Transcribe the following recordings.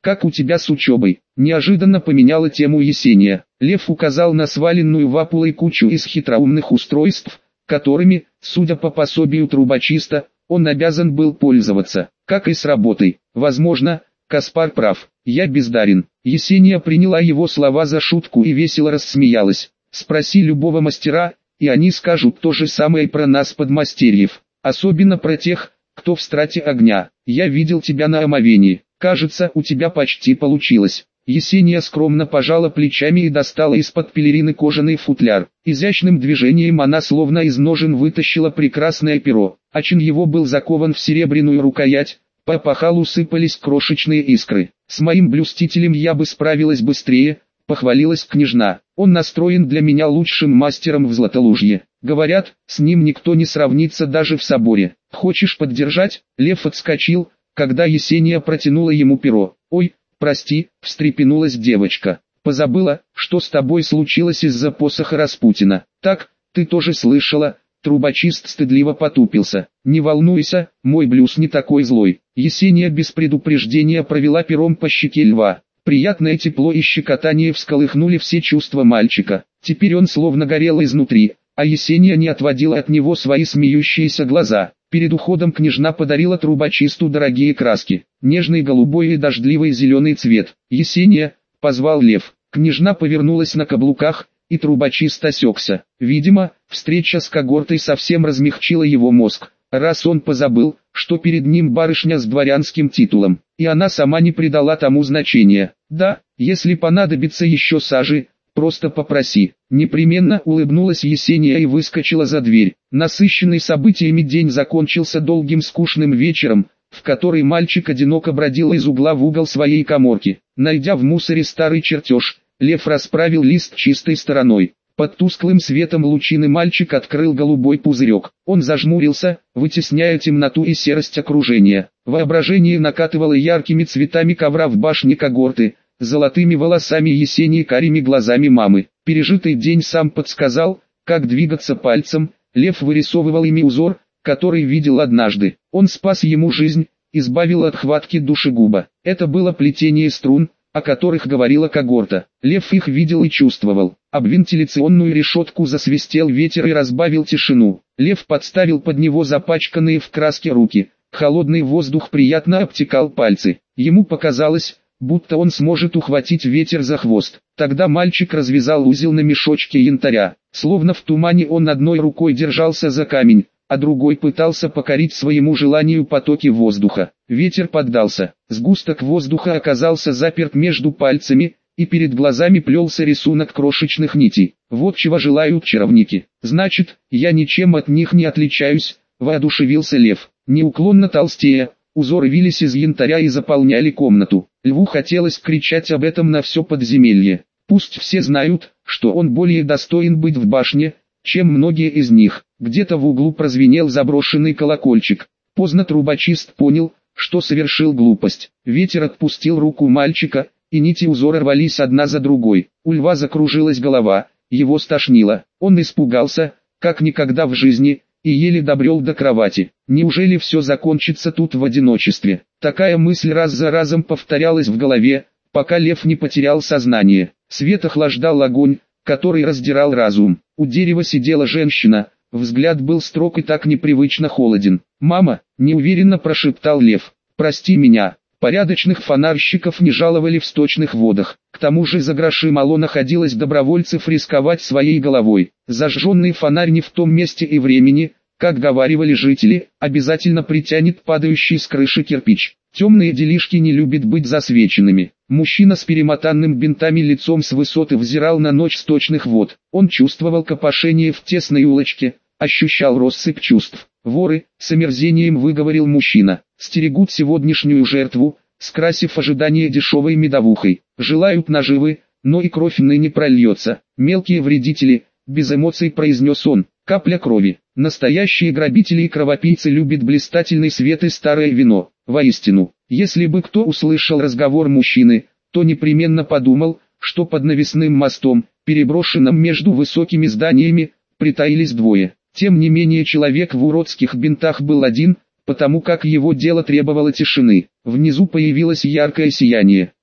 как у тебя с учебой?» Неожиданно поменяла тему Есения. Лев указал на сваленную в апулой кучу из хитроумных устройств, которыми, судя по пособию трубочиста, он обязан был пользоваться, как и с работой. Возможно, Каспар прав, я бездарен. Есения приняла его слова за шутку и весело рассмеялась. Спроси любого мастера, и они скажут то же самое про нас, подмастерьев. Особенно про тех, кто в страте огня. Я видел тебя на омовении. Кажется, у тебя почти получилось. Есения скромно пожала плечами и достала из-под пелерины кожаный футляр. Изящным движением она словно из ножен вытащила прекрасное перо. Очин его был закован в серебряную рукоять, по опахалу сыпались крошечные искры. «С моим блюстителем я бы справилась быстрее», — похвалилась княжна. «Он настроен для меня лучшим мастером в Златолужье. Говорят, с ним никто не сравнится даже в соборе. Хочешь поддержать?» Лев отскочил, когда Есения протянула ему перо. «Ой, прости», — встрепенулась девочка. «Позабыла, что с тобой случилось из-за посоха Распутина. Так, ты тоже слышала?» Трубочист стыдливо потупился. «Не волнуйся, мой блюз не такой злой». Есения без предупреждения провела пером по щеке льва. Приятное тепло и щекотание всколыхнули все чувства мальчика. Теперь он словно горел изнутри, а Есения не отводила от него свои смеющиеся глаза. Перед уходом княжна подарила трубочисту дорогие краски, нежный голубой и дождливый зеленый цвет. «Есения», — позвал Лев. Княжна повернулась на каблуках, и трубочист осекся. Видимо, встреча с когортой совсем размягчила его мозг, раз он позабыл, что перед ним барышня с дворянским титулом, и она сама не придала тому значения. «Да, если понадобится еще сажи, просто попроси». Непременно улыбнулась Есения и выскочила за дверь. Насыщенный событиями день закончился долгим скучным вечером, в который мальчик одиноко бродил из угла в угол своей каморки. Найдя в мусоре старый чертеж, Лев расправил лист чистой стороной. Под тусклым светом лучины мальчик открыл голубой пузырек. Он зажмурился, вытесняя темноту и серость окружения. Воображение накатывало яркими цветами ковра в башне когорты, золотыми волосами Есении, карими глазами мамы. Пережитый день сам подсказал, как двигаться пальцем. Лев вырисовывал ими узор, который видел однажды. Он спас ему жизнь, избавил от хватки душегуба. Это было плетение струн, о которых говорила когорта. Лев их видел и чувствовал. Об вентиляционную решетку засвистел ветер и разбавил тишину. Лев подставил под него запачканные в краске руки. Холодный воздух приятно обтекал пальцы. Ему показалось, будто он сможет ухватить ветер за хвост. Тогда мальчик развязал узел на мешочке янтаря. Словно в тумане он одной рукой держался за камень, а другой пытался покорить своему желанию потоки воздуха. Ветер поддался. Сгусток воздуха оказался заперт между пальцами, и перед глазами плелся рисунок крошечных нитей. Вот чего желают чаровники. «Значит, я ничем от них не отличаюсь», — воодушевился Лев. Неуклонно толстея, узоры вились из янтаря и заполняли комнату. Льву хотелось кричать об этом на все подземелье. Пусть все знают, что он более достоин быть в башне, чем многие из них. Где-то в углу прозвенел заброшенный колокольчик. Поздно трубочист понял, что совершил глупость. Ветер отпустил руку мальчика, и нити узора рвались одна за другой. У льва закружилась голова, его стошнило. Он испугался, как никогда в жизни, и еле добрел до кровати. Неужели все закончится тут в одиночестве? Такая мысль раз за разом повторялась в голове, пока Лев не потерял сознание. Свет охлаждал огонь, который раздирал разум. У дерева сидела женщина, взгляд был строг и так непривычно холоден. «Мама», — неуверенно прошептал Лев, — «прости меня». Порядочных фонарщиков не жаловали в сточных водах. К тому же за гроши мало находилось добровольцев рисковать своей головой. Зажженный фонарь не в том месте и времени, как говаривали жители, обязательно притянет падающий с крыши кирпич. Темные делишки не любят быть засвеченными. Мужчина с перемотанным бинтами лицом с высоты взирал на ночь сточных вод. Он чувствовал копошение в тесной улочке, ощущал россыпь чувств. «Воры», — с омерзением выговорил мужчина, — «стерегут сегодняшнюю жертву, скрасив ожидание дешевой медовухой. Желают наживы, но и кровь ныне прольется. Мелкие вредители», — без эмоций произнес он, — «капля крови». Настоящие грабители и кровопийцы любят блистательный свет и старое вино. Воистину, если бы кто услышал разговор мужчины, то непременно подумал, что под навесным мостом, переброшенным между высокими зданиями, притаились двое. Тем не менее человек в уродских бинтах был один, потому как его дело требовало тишины. Внизу появилось яркое сияние.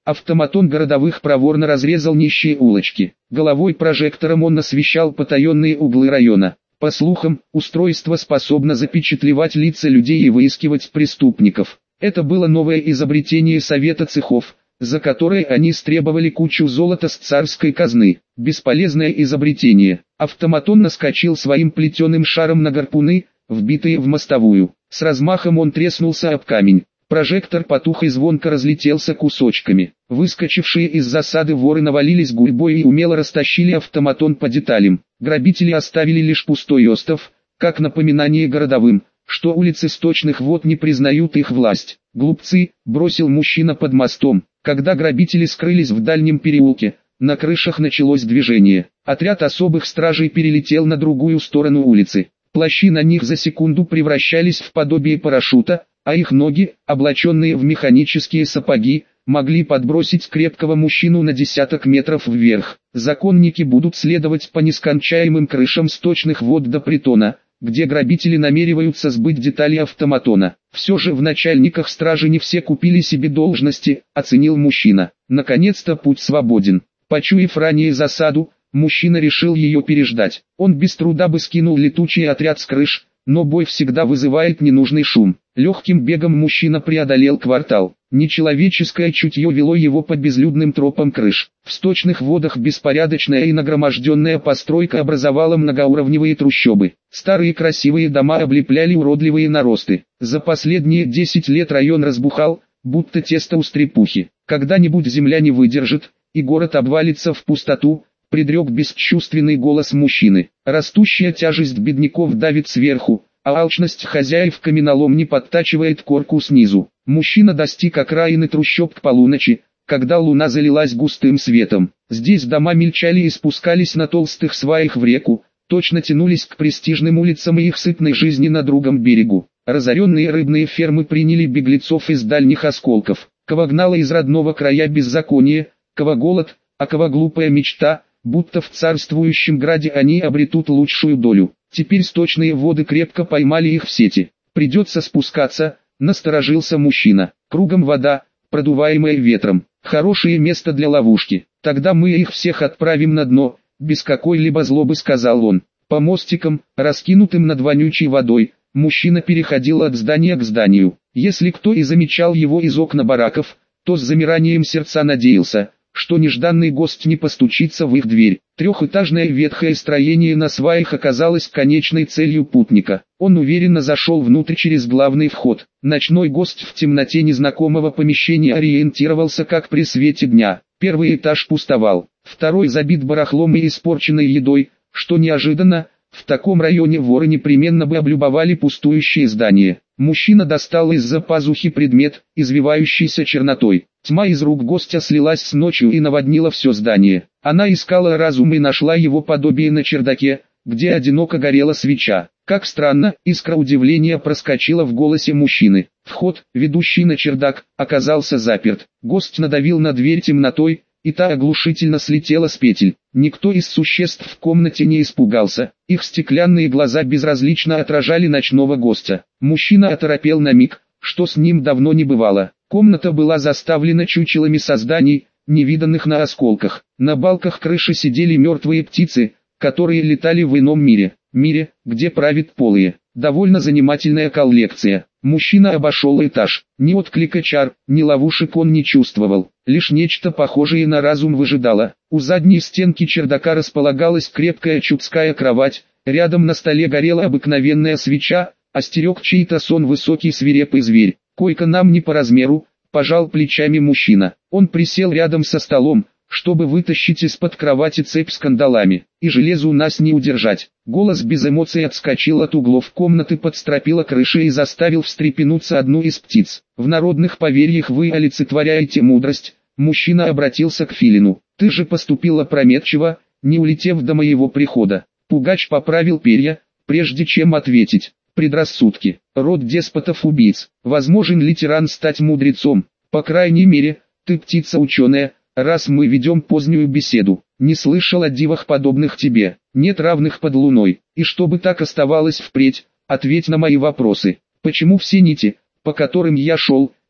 Автоматон городовых проворно разрезал нищие улочки. Головой прожектором он освещал потаенные углы района. По слухам, устройство способно запечатлевать лица людей и выискивать преступников. Это было новое изобретение Совета цехов, за которое они стребовали кучу золота с царской казны. Бесполезное изобретение. Автоматон наскочил своим плетеным шаром на гарпуны, вбитые в мостовую. С размахом он треснулся об камень. Прожектор потух и звонко разлетелся кусочками. Выскочившие из засады воры навалились гурьбой и умело растащили автоматон по деталям. Грабители оставили лишь пустой остов, как напоминание городовым, что улицы сточных вод не признают их власть. «Глупцы», — бросил мужчина под мостом. Когда грабители скрылись в дальнем переулке, на крышах началось движение. Отряд особых стражей перелетел на другую сторону улицы. Плащи на них за секунду превращались в подобие парашюта, а их ноги, облаченные в механические сапоги, могли подбросить крепкого мужчину на десяток метров вверх. Законники будут следовать по нескончаемым крышам сточных вод до притона, где грабители намереваются сбыть детали автоматона. Все же в начальниках стражи не все купили себе должности, оценил мужчина. Наконец-то путь свободен. Почуяв ранее засаду, мужчина решил ее переждать. Он без труда бы скинул летучий отряд с крыш, но бой всегда вызывает ненужный шум. Легким бегом мужчина преодолел квартал. Нечеловеческое чутье вело его по безлюдным тропам крыш. В сточных водах беспорядочная и нагроможденная постройка образовала многоуровневые трущобы. Старые красивые дома облепляли уродливые наросты. За последние 10 лет район разбухал, будто тесто у стрепухи. Когда-нибудь земля не выдержит, и город обвалится в пустоту, предрек бесчувственный голос мужчины. Растущая тяжесть бедняков давит сверху, а алчность хозяев каменоломни подтачивает корку снизу. Мужчина достиг окраины трущоб к полуночи, когда луна залилась густым светом. Здесь дома мельчали и спускались на толстых сваях в реку, точно тянулись к престижным улицам и их сытной жизни на другом берегу. Разоренные рыбные фермы приняли беглецов из дальних осколков. Кого гнало из родного края беззаконие, кого голод, а кого глупая мечта, будто в царствующем граде они обретут лучшую долю. Теперь сточные воды крепко поймали их в сети. Придется спускаться, насторожился мужчина. Кругом вода, продуваемая ветром. Хорошее место для ловушки. Тогда мы их всех отправим на дно, без какой-либо злобы, сказал он. По мостикам, раскинутым над вонючей водой, мужчина переходил от здания к зданию. Если кто и замечал его из окна бараков, то с замиранием сердца надеялся, что нежданный гость не постучится в их дверь. Трехэтажное ветхое строение на сваях оказалось конечной целью путника. Он уверенно зашел внутрь через главный вход. Ночной гость в темноте незнакомого помещения ориентировался как при свете дня. Первый этаж пустовал, второй забит барахлом и испорченной едой, что неожиданно, в таком районе воры непременно бы облюбовали пустующие здания. Мужчина достал из-за пазухи предмет, извивающийся чернотой. Тьма из рук гостя слилась с ночью и наводнила все здание. Она искала разум и нашла его подобие на чердаке, где одиноко горела свеча. Как странно, искра удивления проскочила в голосе мужчины. Вход, ведущий на чердак, оказался заперт. Гость надавил на дверь темнотой, и та оглушительно слетела с петель. Никто из существ в комнате не испугался. Их стеклянные глаза безразлично отражали ночного гостя. Мужчина оторопел на миг, что с ним давно не бывало. Комната была заставлена чучелами созданий, невиданных на осколках. На балках крыши сидели мертвые птицы, которые летали в ином мире. Мире, где правит полые. Довольно занимательная коллекция. Мужчина обошел этаж. Ни отклика чар, ни ловушек он не чувствовал. Лишь нечто похожее на разум выжидало. У задней стенки чердака располагалась крепкая чудская кровать. Рядом на столе горела обыкновенная свеча, остерег чей-то сон высокий свирепый зверь. Койка нам не по размеру, пожал плечами мужчина. Он присел рядом со столом, чтобы вытащить из-под кровати цепь с кандалами. И железу нас не удержать. Голос без эмоций отскочил от углов комнаты под стропила крыши и заставил встрепенуться одну из птиц. В народных поверьях вы олицетворяете мудрость. Мужчина обратился к филину. Ты же поступил опрометчиво, не улетев до моего прихода. Пугач поправил перья, прежде чем ответить. Предрассудки. Род деспотов-убийц. Возможен ли тиран стать мудрецом? По крайней мере, ты птица ученая, раз мы ведем позднюю беседу. Не слышал о дивах подобных тебе. Нет равных под луной. И чтобы так оставалось впредь, ответь на мои вопросы. Почему все нити, по которым я шел,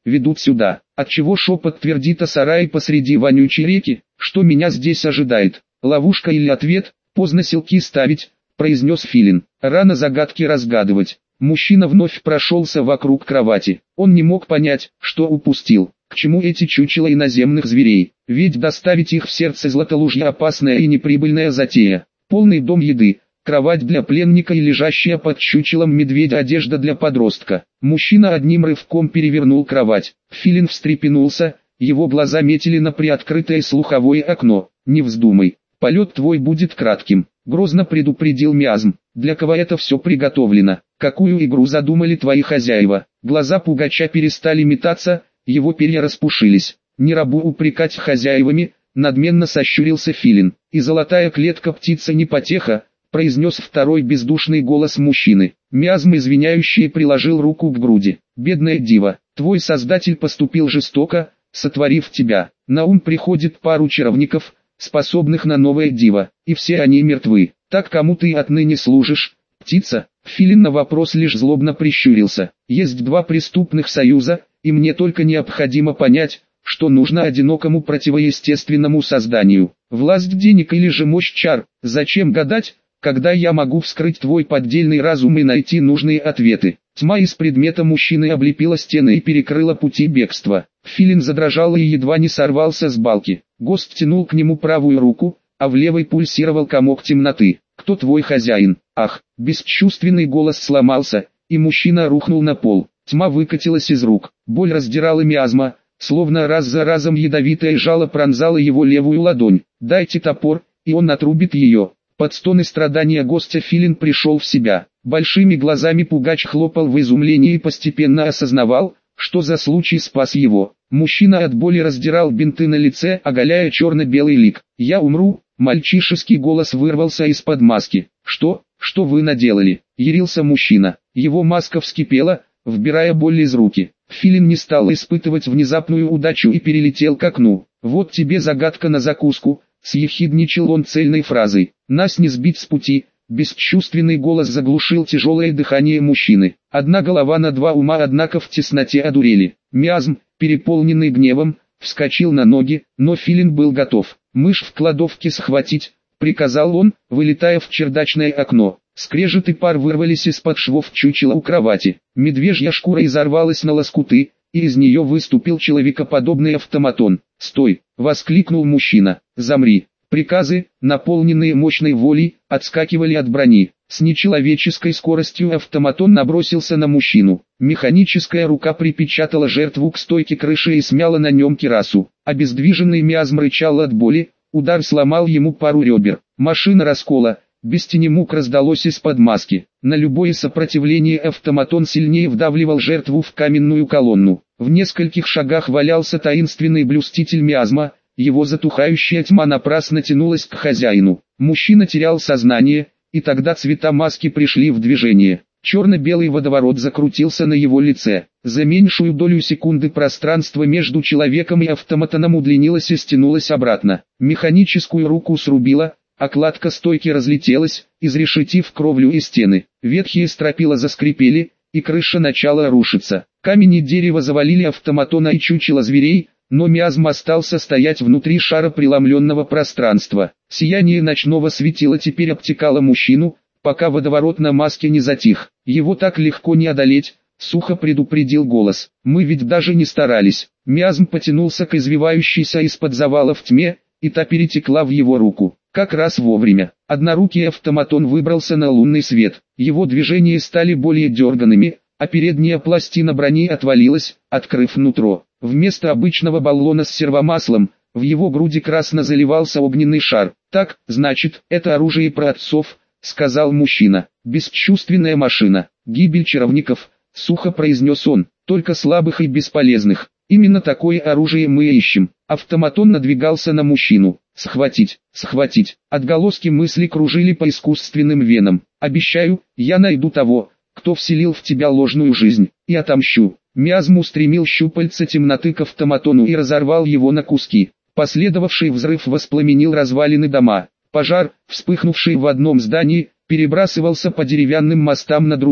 ведут сюда. Отчего шепот твердит о сарае посреди вонючей реки, что меня здесь ожидает? Ловушка или ответ? Поздно селки ставить, произнес Филин. Рано загадки разгадывать. Мужчина вновь прошелся вокруг кровати. Он не мог понять, что упустил. К чему эти чучела иноземных зверей? Ведь доставить их в сердце Златолужья опасная и неприбыльная затея. Полный дом еды, кровать для пленника и лежащая под чучелом медведя одежда для подростка. Мужчина одним рывком перевернул кровать. Филин встрепенулся, его глаза метили на приоткрытое слуховое окно. «Не вздумай, полет твой будет кратким», — грозно предупредил Миазм. «Для кого это все приготовлено? Какую игру задумали твои хозяева?» Глаза пугача перестали метаться, его перья распушились. «Не рабу упрекать хозяевами», — надменно сощурился Филин. «И золотая клетка птица не потеха», — произнес второй бездушный голос мужчины. Миазм извиняющий приложил руку к груди. «Бедная дива, твой создатель поступил жестоко, сотворив тебя. На ум приходит пару чаровников, способных на новое диво, и все они мертвы. Так кому ты отныне служишь, птица?» Филин на вопрос лишь злобно прищурился. «Есть два преступных союза, и мне только необходимо понять, что нужно одинокому противоестественному созданию. Власть денег или же мощь чар. Зачем гадать, когда я могу вскрыть твой поддельный разум и найти нужные ответы?» Тьма из предмета мужчины облепила стены и перекрыла пути бегства. Филин задрожал и едва не сорвался с балки. Гость тянул к нему правую руку, а в левой пульсировал комок темноты. «Кто твой хозяин?» «Ах!» Бесчувственный голос сломался, и мужчина рухнул на пол. Тьма выкатилась из рук. Боль раздирала Миазма, словно раз за разом ядовитое жало пронзало его левую ладонь. «Дайте топор, и он отрубит ее». Под стоны страдания гостя Филин пришел в себя. Большими глазами пугач хлопал в изумлении и постепенно осознавал, что за случай спас его. Мужчина от боли раздирал бинты на лице, оголяя черно-белый лик. «Я умру», — мальчишеский голос вырвался из-под маски. «Что вы наделали?» — ярился мужчина. Его маска вскипела, вбирая боль из руки. Филин не стал испытывать внезапную удачу и перелетел к окну. «Вот тебе загадка на закуску», — съехидничал он цельной фразой. «Нас не сбить с пути». Бесчувственный голос заглушил тяжелое дыхание мужчины. Одна голова на два ума, однако в тесноте одурели. Миазм, переполненный гневом, вскочил на ноги, но Филин был готов. «Мышь в кладовке схватить», — приказал он, вылетая в чердачное окно. Скрежет и пар вырвались из-под швов чучела у кровати. Медвежья шкура изорвалась на лоскуты, и из нее выступил человекоподобный автоматон. «Стой!» — воскликнул мужчина. «Замри!» Приказы, наполненные мощной волей, отскакивали от брони. С нечеловеческой скоростью автоматон набросился на мужчину. Механическая рука припечатала жертву к стойке крыши и смяла на нем кирасу. Обездвиженный Миазм рычал от боли, удар сломал ему пару ребер. Машина раскола, без тени мук раздалось из-под маски. На любое сопротивление автоматон сильнее вдавливал жертву в каменную колонну. В нескольких шагах валялся таинственный блюститель Миазма. Его затухающая тьма напрасно тянулась к хозяину. Мужчина терял сознание, и тогда цвета маски пришли в движение. Черно-белый водоворот закрутился на его лице. За меньшую долю секунды пространство между человеком и автоматоном удлинилось и стянулось обратно. Механическую руку срубило, окладка стойки разлетелась, изрешетив кровлю и стены. Ветхие стропила заскрипели, и крыша начала рушиться. Камень и дерево завалили автоматона и чучело зверей, но Миазм остался стоять внутри шара преломленного пространства. Сияние ночного светила теперь обтекало мужчину, пока водоворот на маске не затих. «Его так легко не одолеть», — сухо предупредил голос. «Мы ведь даже не старались». Миазм потянулся к извивающейся из-под завала в тьме, и та перетекла в его руку. Как раз вовремя. Однорукий автоматон выбрался на лунный свет. Его движения стали более дерганными, а передняя пластина брони отвалилась, открыв нутро. Вместо обычного баллона с сервомаслом, в его груди красно заливался огненный шар. «Так, значит, это оружие праотцов», — сказал мужчина. «Бесчувственная машина. Гибель чаровников», — сухо произнес он, — «только слабых и бесполезных. Именно такое оружие мы ищем». Автоматон надвигался на мужчину. «Схватить, схватить». Отголоски мысли кружили по искусственным венам. «Обещаю, я найду того, кто вселил в тебя ложную жизнь, и отомщу». Миазм устремил щупальца темноты к автоматону и разорвал его на куски. Последовавший взрыв воспламенил развалины дома. Пожар, вспыхнувший в одном здании, перебрасывался по деревянным мостам на другие.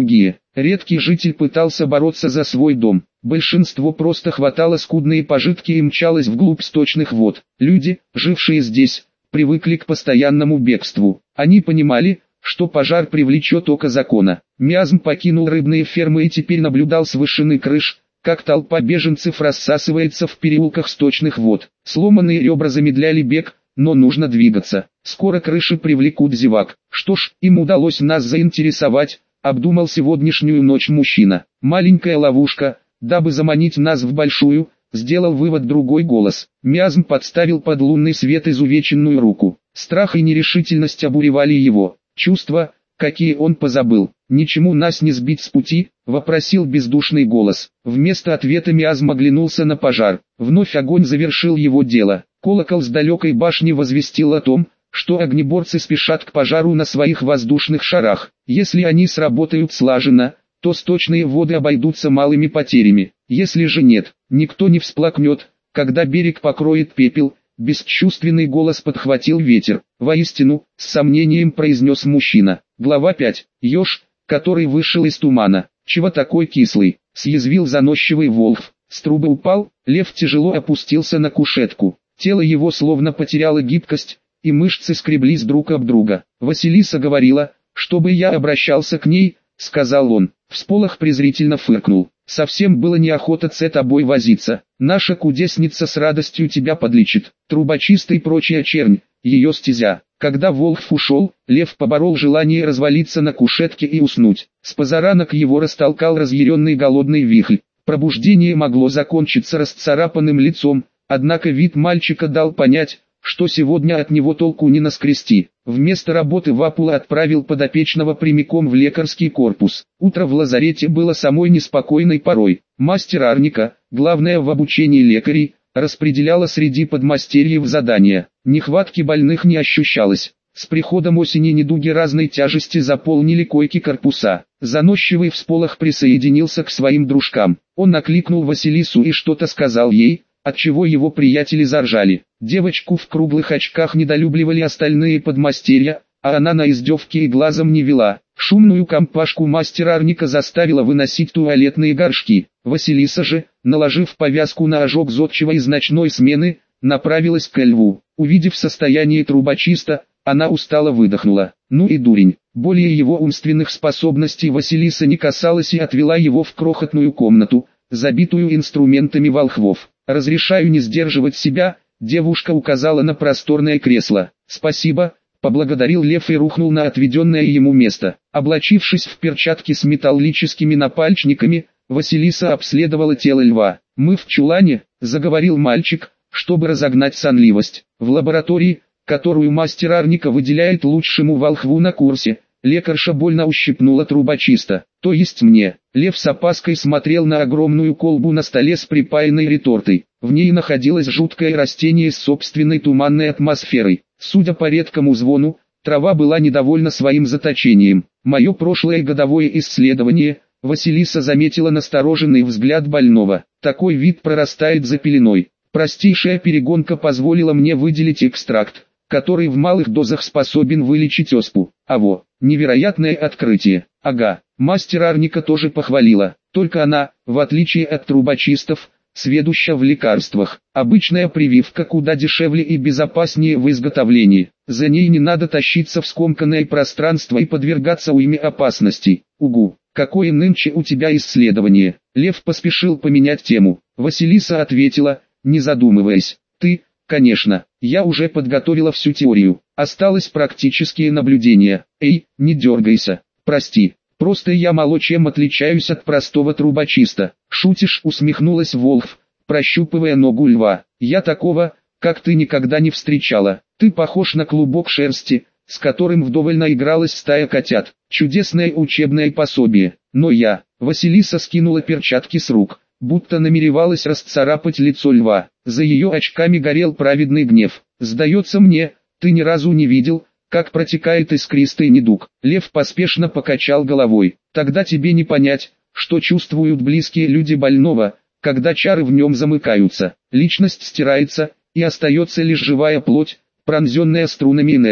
Редкий житель пытался бороться за свой дом. Большинство просто хватало скудные пожитки и мчалось вглубь сточных вод. Люди, жившие здесь, привыкли к постоянному бегству. Они понимали, что пожар привлечет око закона. Миазм покинул рыбные фермы и теперь наблюдал с вышины крыш, как толпа беженцев рассасывается в переулках сточных вод. Сломанные ребра замедляли бег, но нужно двигаться. Скоро крыши привлекут зевак. Что ж, им удалось нас заинтересовать, обдумал сегодняшнюю ночь мужчина. Маленькая ловушка, дабы заманить нас в большую, сделал вывод другой голос. Миазм подставил под лунный свет изувеченную руку. Страх и нерешительность обуревали его. Чувства, какие он позабыл. «Ничему нас не сбить с пути?» — вопросил бездушный голос. Вместо ответа Миазм оглянулся на пожар. Вновь огонь завершил его дело. Колокол с далекой башни возвестил о том, что огнеборцы спешат к пожару на своих воздушных шарах. Если они сработают слаженно, то сточные воды обойдутся малыми потерями. Если же нет, никто не всплакнет, когда берег покроет пепел. Бесчувственный голос подхватил ветер. Воистину, с сомнением произнес мужчина. Глава 5. Еж, который вышел из тумана. Чего такой кислый? Съязвил заносчивый волк. С трубы упал, лев тяжело опустился на кушетку. Тело его словно потеряло гибкость, и мышцы скреблись друг об друга. Василиса говорила, чтобы я обращался к ней, сказал он. Всполох презрительно фыркнул. Совсем было неохота с тобой возиться. Наша кудесница с радостью тебя подлечит. Трубочистый и прочая чернь, ее стезя. Когда Волхв ушел, лев поборол желание развалиться на кушетке и уснуть. С позаранок его растолкал разъяренный голодный вихрь. Пробуждение могло закончиться расцарапанным лицом, однако вид мальчика дал понять, что сегодня от него толку не наскрести. Вместо работы Вапула отправил подопечного прямиком в лекарский корпус. Утро в лазарете было самой неспокойной порой. Мастер Арника, главное в обучении лекарей, распределяла среди подмастерьев задания. Нехватки больных не ощущалось. С приходом осени недуги разной тяжести заполнили койки корпуса. Заносчивый всполох присоединился к своим дружкам. Он накликнул Василису и что-то сказал ей, отчего его приятели заржали. Девочку в круглых очках недолюбливали остальные подмастерья, а она на издевки и глазом не вела. Шумную компашку мастера Арника заставила выносить туалетные горшки. Василиса же, наложив повязку на ожог зодчего из ночной смены, направилась к льву. Увидев состояние трубочиста, она устало выдохнула. Ну и дурень. Более его умственных способностей Василиса не касалась и отвела его в крохотную комнату, забитую инструментами волхвов. «Разрешаю не сдерживать себя», — девушка указала на просторное кресло. «Спасибо», — поблагодарил лев и рухнул на отведенное ему место. Облачившись в перчатки с металлическими напальчниками, Василиса обследовала тело льва. «Мы в чулане», — заговорил мальчик, чтобы разогнать сонливость. «В лаборатории, которую мастер Арника выделяет лучшему волхву на курсе». Лекарша больно ущипнула трубочиста. «То есть мне». Лев с опаской смотрел на огромную колбу на столе с припаянной ретортой. В ней находилось жуткое растение с собственной туманной атмосферой. Судя по редкому звону, трава была недовольна своим заточением. «Мое прошлое годовое исследование», — Василиса заметила настороженный взгляд больного. «Такой вид прорастает за пеленой. Простейшая перегонка позволила мне выделить экстракт, который в малых дозах способен вылечить оспу. Аво, невероятное открытие. Ага, мастер Арника тоже похвалила. Только она, в отличие от трубочистов, сведуща в лекарствах. Обычная прививка куда дешевле и безопаснее в изготовлении. За ней не надо тащиться в скомканное пространство и подвергаться уйме опасностей. Угу, какое нынче у тебя исследование?» Лев поспешил поменять тему. Василиса ответила, не задумываясь. «Ты, конечно, я уже подготовила всю теорию. Осталось практические наблюдения. Эй, не дергайся. Прости, просто я мало чем отличаюсь от простого трубочиста». «Шутишь?» — усмехнулась Волхв, прощупывая ногу льва. «Я такого, как ты, никогда не встречала. Ты похож на клубок шерсти, с которым вдоволь наигралась стая котят. Чудесное учебное пособие. Но я...» Василиса скинула перчатки с рук, будто намеревалась расцарапать лицо льва. За ее очками горел праведный гнев. «Сдается мне, ты ни разу не видел, как протекает искристый недуг». Лев поспешно покачал головой. «Тогда тебе не понять, что чувствуют близкие люди больного, когда чары в нем замыкаются. Личность стирается, и остается лишь живая плоть, пронзенная струнами энергии.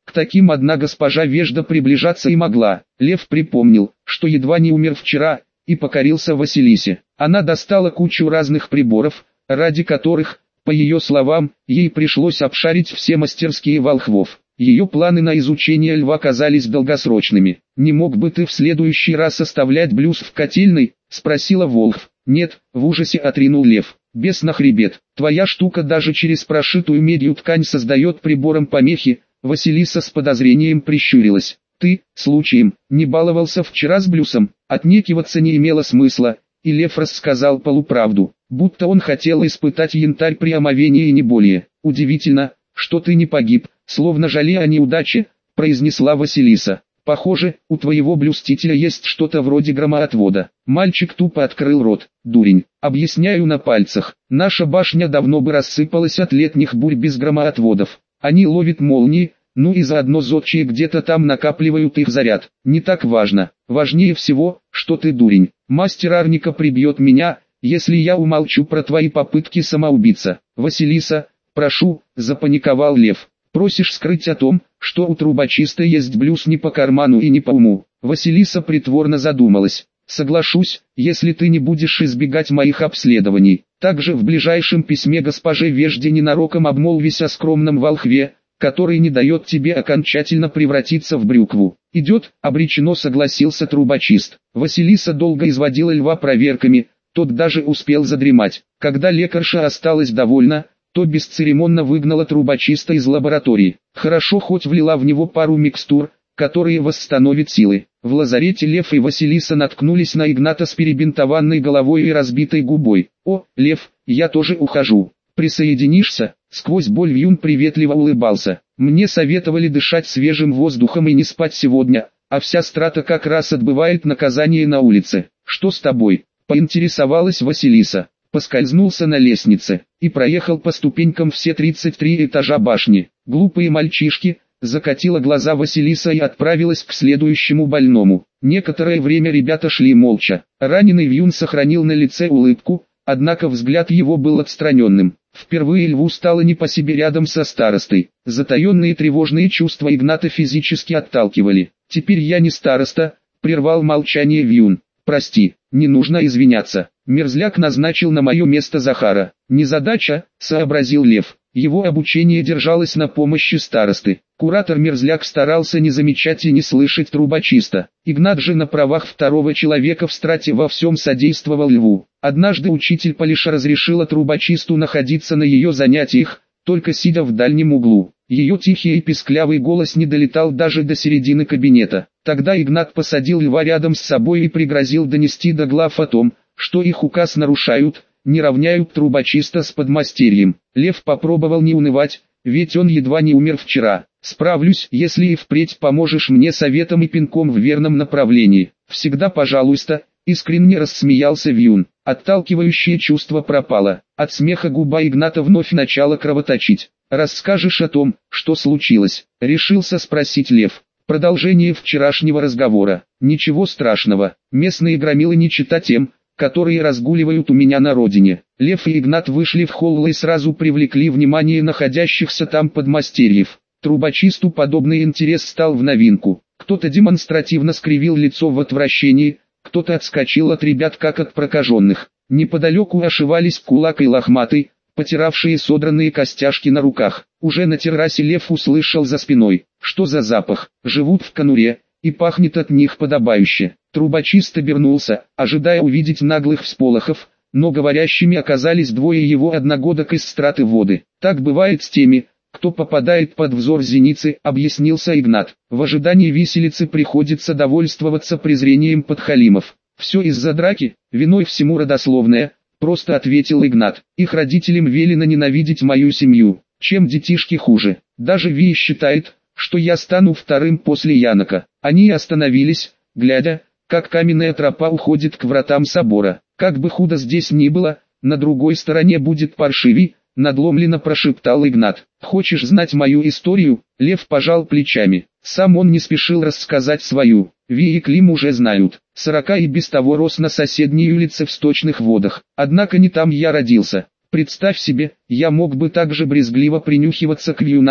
К таким одна госпожа Вежда приближаться и могла. Лев припомнил, что едва не умер вчера, и покорился Василисе. Она достала кучу разных приборов, ради которых, по ее словам, ей пришлось обшарить все мастерские волхвов. Ее планы на изучение льва казались долгосрочными. «Не мог бы ты в следующий раз оставлять блюз в котельной?» – спросила волхв. «Нет», – в ужасе отринул лев. «Бес на хребет, твоя штука даже через прошитую медью ткань создает прибором помехи». Василиса с подозрением прищурилась. «Ты, случаем, не баловался вчера с блюсом?» Отнекиваться не имело смысла, и лев рассказал полуправду, будто он хотел испытать янтарь при омовении и не более. «Удивительно, что ты не погиб», словно жалея о неудаче, произнесла Василиса. «Похоже, у твоего блюстителя есть что-то вроде громоотвода». Мальчик тупо открыл рот. «Дурень, объясняю на пальцах. Наша башня давно бы рассыпалась от летних бурь без громоотводов. Они ловят молнии, ну и заодно зодчие где-то там накапливают их заряд. Не так важно. Важнее всего, что ты дурень. Мастер Арника прибьет меня, если я умолчу про твои попытки самоубийца». «Василиса, прошу», запаниковал лев. «Просишь скрыть о том, что у трубочиста есть блюз не по карману и не по уму». Василиса притворно задумалась. «Соглашусь, если ты не будешь избегать моих обследований». Также в ближайшем письме госпоже Вежде ненароком обмолвись о скромном волхве, который не дает тебе окончательно превратиться в брюкву. «Идет», обречено согласился трубочист. Василиса долго изводила льва проверками, тот даже успел задремать. Когда лекарша осталась довольна, то бесцеремонно выгнала трубочиста из лаборатории. Хорошо хоть влила в него пару микстур, которые восстановят силы. В лазарете Лев и Василиса наткнулись на Игната с перебинтованной головой и разбитой губой. «О, Лев, я тоже ухожу. Присоединишься?» Сквозь боль Вьюн приветливо улыбался. «Мне советовали дышать свежим воздухом и не спать сегодня, а вся страта как раз отбывает наказание на улице. Что с тобой?» – поинтересовалась Василиса. Поскользнулся на лестнице и проехал по ступенькам все 33 этажа башни. «Глупые мальчишки», закатила глаза Василиса и отправилась к следующему больному. Некоторое время ребята шли молча. Раненый Вьюн сохранил на лице улыбку, однако взгляд его был отстраненным. Впервые льву стало не по себе рядом со старостой. Затаенные тревожные чувства Игната физически отталкивали. «Теперь я не староста», прервал молчание Вьюн. «Прости, не нужно извиняться. Мерзляк назначил на мое место Захара». «Незадача», сообразил Лев. Его обучение держалось на помощи старосты. Куратор-мерзляк старался не замечать и не слышать трубочиста. Игнат же на правах второго человека в страте во всем содействовал льву. Однажды учитель Полиша разрешила трубочисту находиться на ее занятиях, только сидя в дальнем углу. Ее тихий и писклявый голос не долетал даже до середины кабинета. Тогда Игнат посадил льва рядом с собой и пригрозил донести до глав о том, что их указ нарушают, не равняют трубочиста с подмастерьем. Лев попробовал не унывать, ведь он едва не умер вчера. «Справлюсь, если и впредь поможешь мне советом и пинком в верном направлении. Всегда пожалуйста», искренне рассмеялся Вьюн. Отталкивающее чувство пропало. От смеха губа Игната вновь начала кровоточить. «Расскажешь о том, что случилось?» решился спросить Лев. Продолжение вчерашнего разговора. «Ничего страшного. Местные громилы не чета тем, которые разгуливают у меня на родине». Лев и Игнат вышли в холл и сразу привлекли внимание находящихся там подмастерьев. Трубочисту подобный интерес стал в новинку. Кто-то демонстративно скривил лицо в отвращении, кто-то отскочил от ребят как от прокаженных. Неподалеку ошивались Кулак и Лохматый, потиравшие содранные костяшки на руках. Уже на террасе Лев услышал за спиной: «Что за запах? Живут в конуре, и пахнет от них подобающе». Трубочист обернулся, ожидая увидеть наглых всполохов, но говорящими оказались двое его одногодок из страты воды. «Так бывает с теми, кто попадает под взор зеницы», объяснился Игнат. «В ожидании виселицы приходится довольствоваться презрением подхалимов. Все из-за драки, виной всему родословная», просто ответил Игнат. «Их родителям велено ненавидеть мою семью. Чем детишки хуже? Даже Ви считает, что я стану вторым после Янока». Они остановились, глядя, как каменная тропа уходит к вратам собора. «Как бы худо здесь ни было, на другой стороне будет паршивей», надломленно прошептал Игнат. «Хочешь знать мою историю?» Лев пожал плечами. Сам он не спешил рассказать свою. Ви и Клим уже знают. 40 и без того рос на соседней улице в Сточных водах. Однако не там я родился. Представь себе, я мог бы так же брезгливо принюхиваться к вьюнам,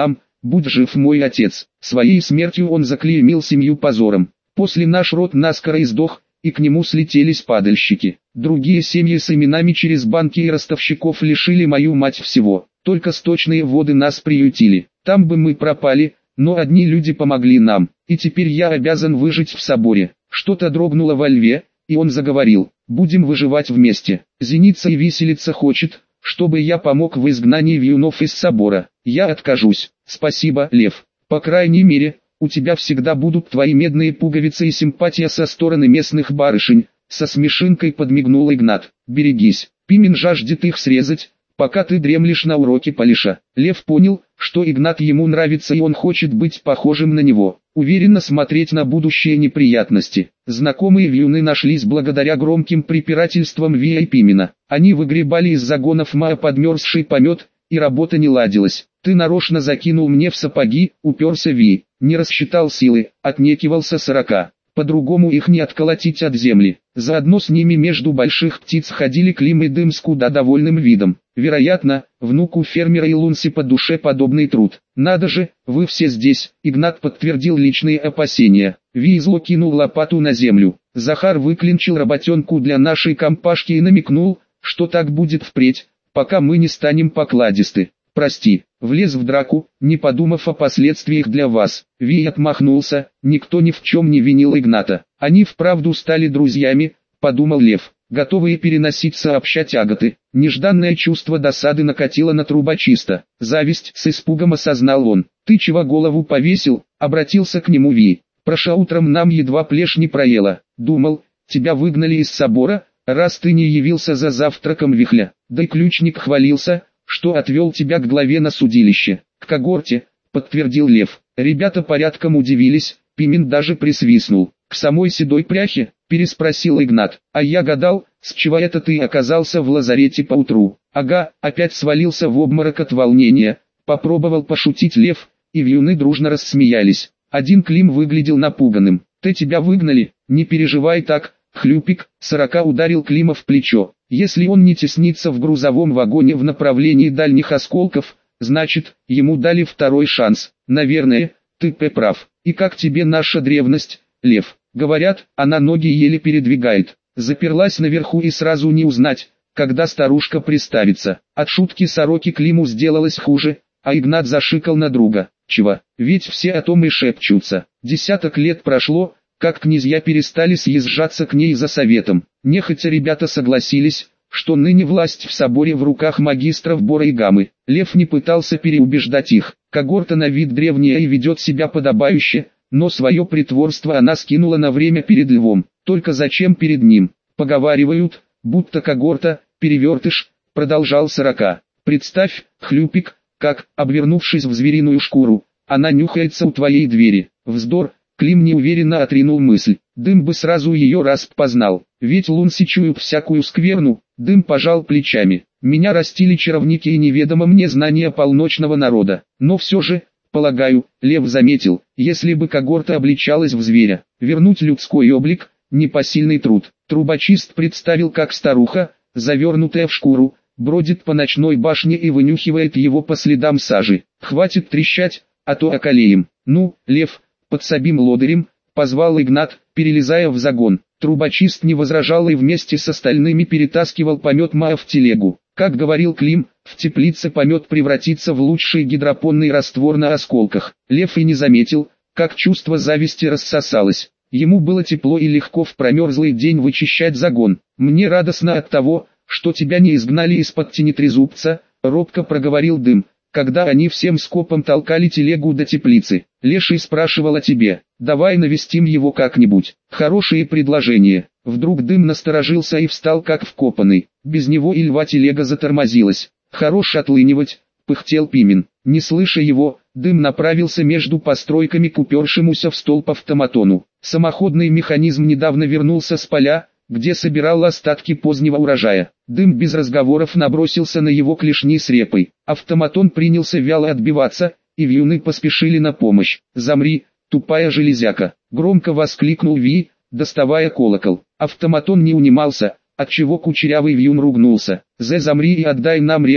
будь жив мой отец. Своей смертью он заклеймил семью позором. После наш род наскоро издох, и к нему слетелись падальщики. Другие семьи с именами через банки и ростовщиков лишили мою мать всего. Только сточные воды нас приютили. Там бы мы пропали, но одни люди помогли нам, и теперь я обязан выжить в соборе. Что-то дрогнуло во льве, и он заговорил: будем выживать вместе. Зениться и виселица хочет, чтобы я помог в изгнании вьюнов из собора. Я откажусь. Спасибо, Лев. По крайней мере, у тебя всегда будут твои медные пуговицы и симпатия со стороны местных барышень. Со смешинкой подмигнул Игнат. Берегись, Пимен жаждет их срезать, пока ты дремлешь на уроке Палиша. Лев понял, что Игнат ему нравится и он хочет быть похожим на него. Уверенно смотреть на будущие неприятности. Знакомые вьюны нашлись благодаря громким препирательствам Вия и Пимена. Они выгребали из загонов Маа подмерзший помет, и работа не ладилась. Ты нарочно закинул мне в сапоги, уперся Ви. Не рассчитал силы, отнекивался 40. По-другому их не отколотить от земли. Заодно с ними между больших птиц ходили Клим и Дым с куда довольным видом. Вероятно, внуку фермера и Лунси по душе подобный труд. Надо же, вы все здесь. Игнат подтвердил личные опасения. Ви зло кинул лопату на землю. Захар выклинчил работенку для нашей компашки и намекнул, что так будет впредь, пока мы не станем покладисты. Прости, влез в драку, не подумав о последствиях для вас. Ви отмахнулся, никто ни в чем не винил Игната. Они вправду стали друзьями, подумал Лев, готовые переносить сообща тяготы. Нежданное чувство досады накатило на трубочиста. Зависть с испугом осознал он. Ты чего голову повесил? Обратился к нему Ви. Проша утром нам едва плешь не проела. Думал, тебя выгнали из собора, раз ты не явился за завтраком вихля. Да и ключник хвалился, что отвел тебя к главе на судилище. К когорте, подтвердил Лев. Ребята порядком удивились, Пимен даже присвистнул. К самой седой пряхе, переспросил Игнат. А я гадал, с чего это ты оказался в лазарете поутру. Ага, опять свалился в обморок от волнения. Попробовал пошутить Лев, и вьюны дружно рассмеялись. Один Клим выглядел напуганным. Ты тебя выгнали, не переживай так. Хлюпик, 40 ударил Клима в плечо. Если он не теснится в грузовом вагоне в направлении дальних осколков, значит, ему дали второй шанс. Наверное, ты прав. И как тебе наша древность, Лев? Говорят, она ноги еле передвигает. Заперлась наверху и сразу не узнать, когда старушка приставится. От шутки сороки Климу сделалось хуже, а Игнат зашикал на друга. Чего? Ведь все о том и шепчутся. 10 лет прошло, как князья перестали съезжаться к ней за советом. Нехотя ребята согласились, что ныне власть в соборе в руках магистров Бора и Гамы. Лев не пытался переубеждать их. Когорта на вид древняя и ведет себя подобающе, но свое притворство она скинула на время перед Львом. Только зачем перед ним? Поговаривают, будто когорта, перевертыш, продолжал 40. Представь, Хлюпик, как, обвернувшись в звериную шкуру, она нюхается у твоей двери. Вздор. Клим неуверенно отринул мысль. Дым бы сразу ее распознал, ведь Лунси чуют всякую скверну. Дым пожал плечами. Меня растили чаровники и неведомо мне знания полночного народа. Но все же, полагаю, Лев заметил, если бы когорта обличалась в зверя, вернуть людской облик – непосильный труд. Трубочист представил, как старуха, завернутая в шкуру, бродит по ночной башне и вынюхивает его по следам сажи. Хватит трещать, а то околеем. Ну, Лев, подсобим лодырем, позвал Игнат, перелезая в загон. Трубочист не возражал и вместе с остальными перетаскивал помет Маа в телегу. Как говорил Клим, в теплице помет превратится в лучший гидропонный раствор на осколках. Лев и не заметил, как чувство зависти рассосалось. Ему было тепло и легко в промерзлый день вычищать загон. «Мне радостно от того, что тебя не изгнали из-под тени трезубца», — робко проговорил Дым, когда они всем скопом толкали телегу до теплицы. Леший спрашивал о тебе. Давай навестим его как-нибудь. Хорошие предложения. Вдруг Дым насторожился и встал как вкопанный. Без него и Льва телега затормозилась. Хорош отлынивать, пыхтел Пимен. Не слыша его, Дым направился между постройками к упершемуся в столб автоматону. Самоходный механизм недавно вернулся с поля, где собирал остатки позднего урожая. Дым без разговоров набросился на его клешни с репой. Автоматон принялся вяло отбиваться, и вьюны поспешили на помощь. «Замри, тупая железяка!» — громко воскликнул Ви, доставая колокол. Автоматон не унимался, отчего кучерявый вьюн ругнулся. «Замри и отдай нам репу!»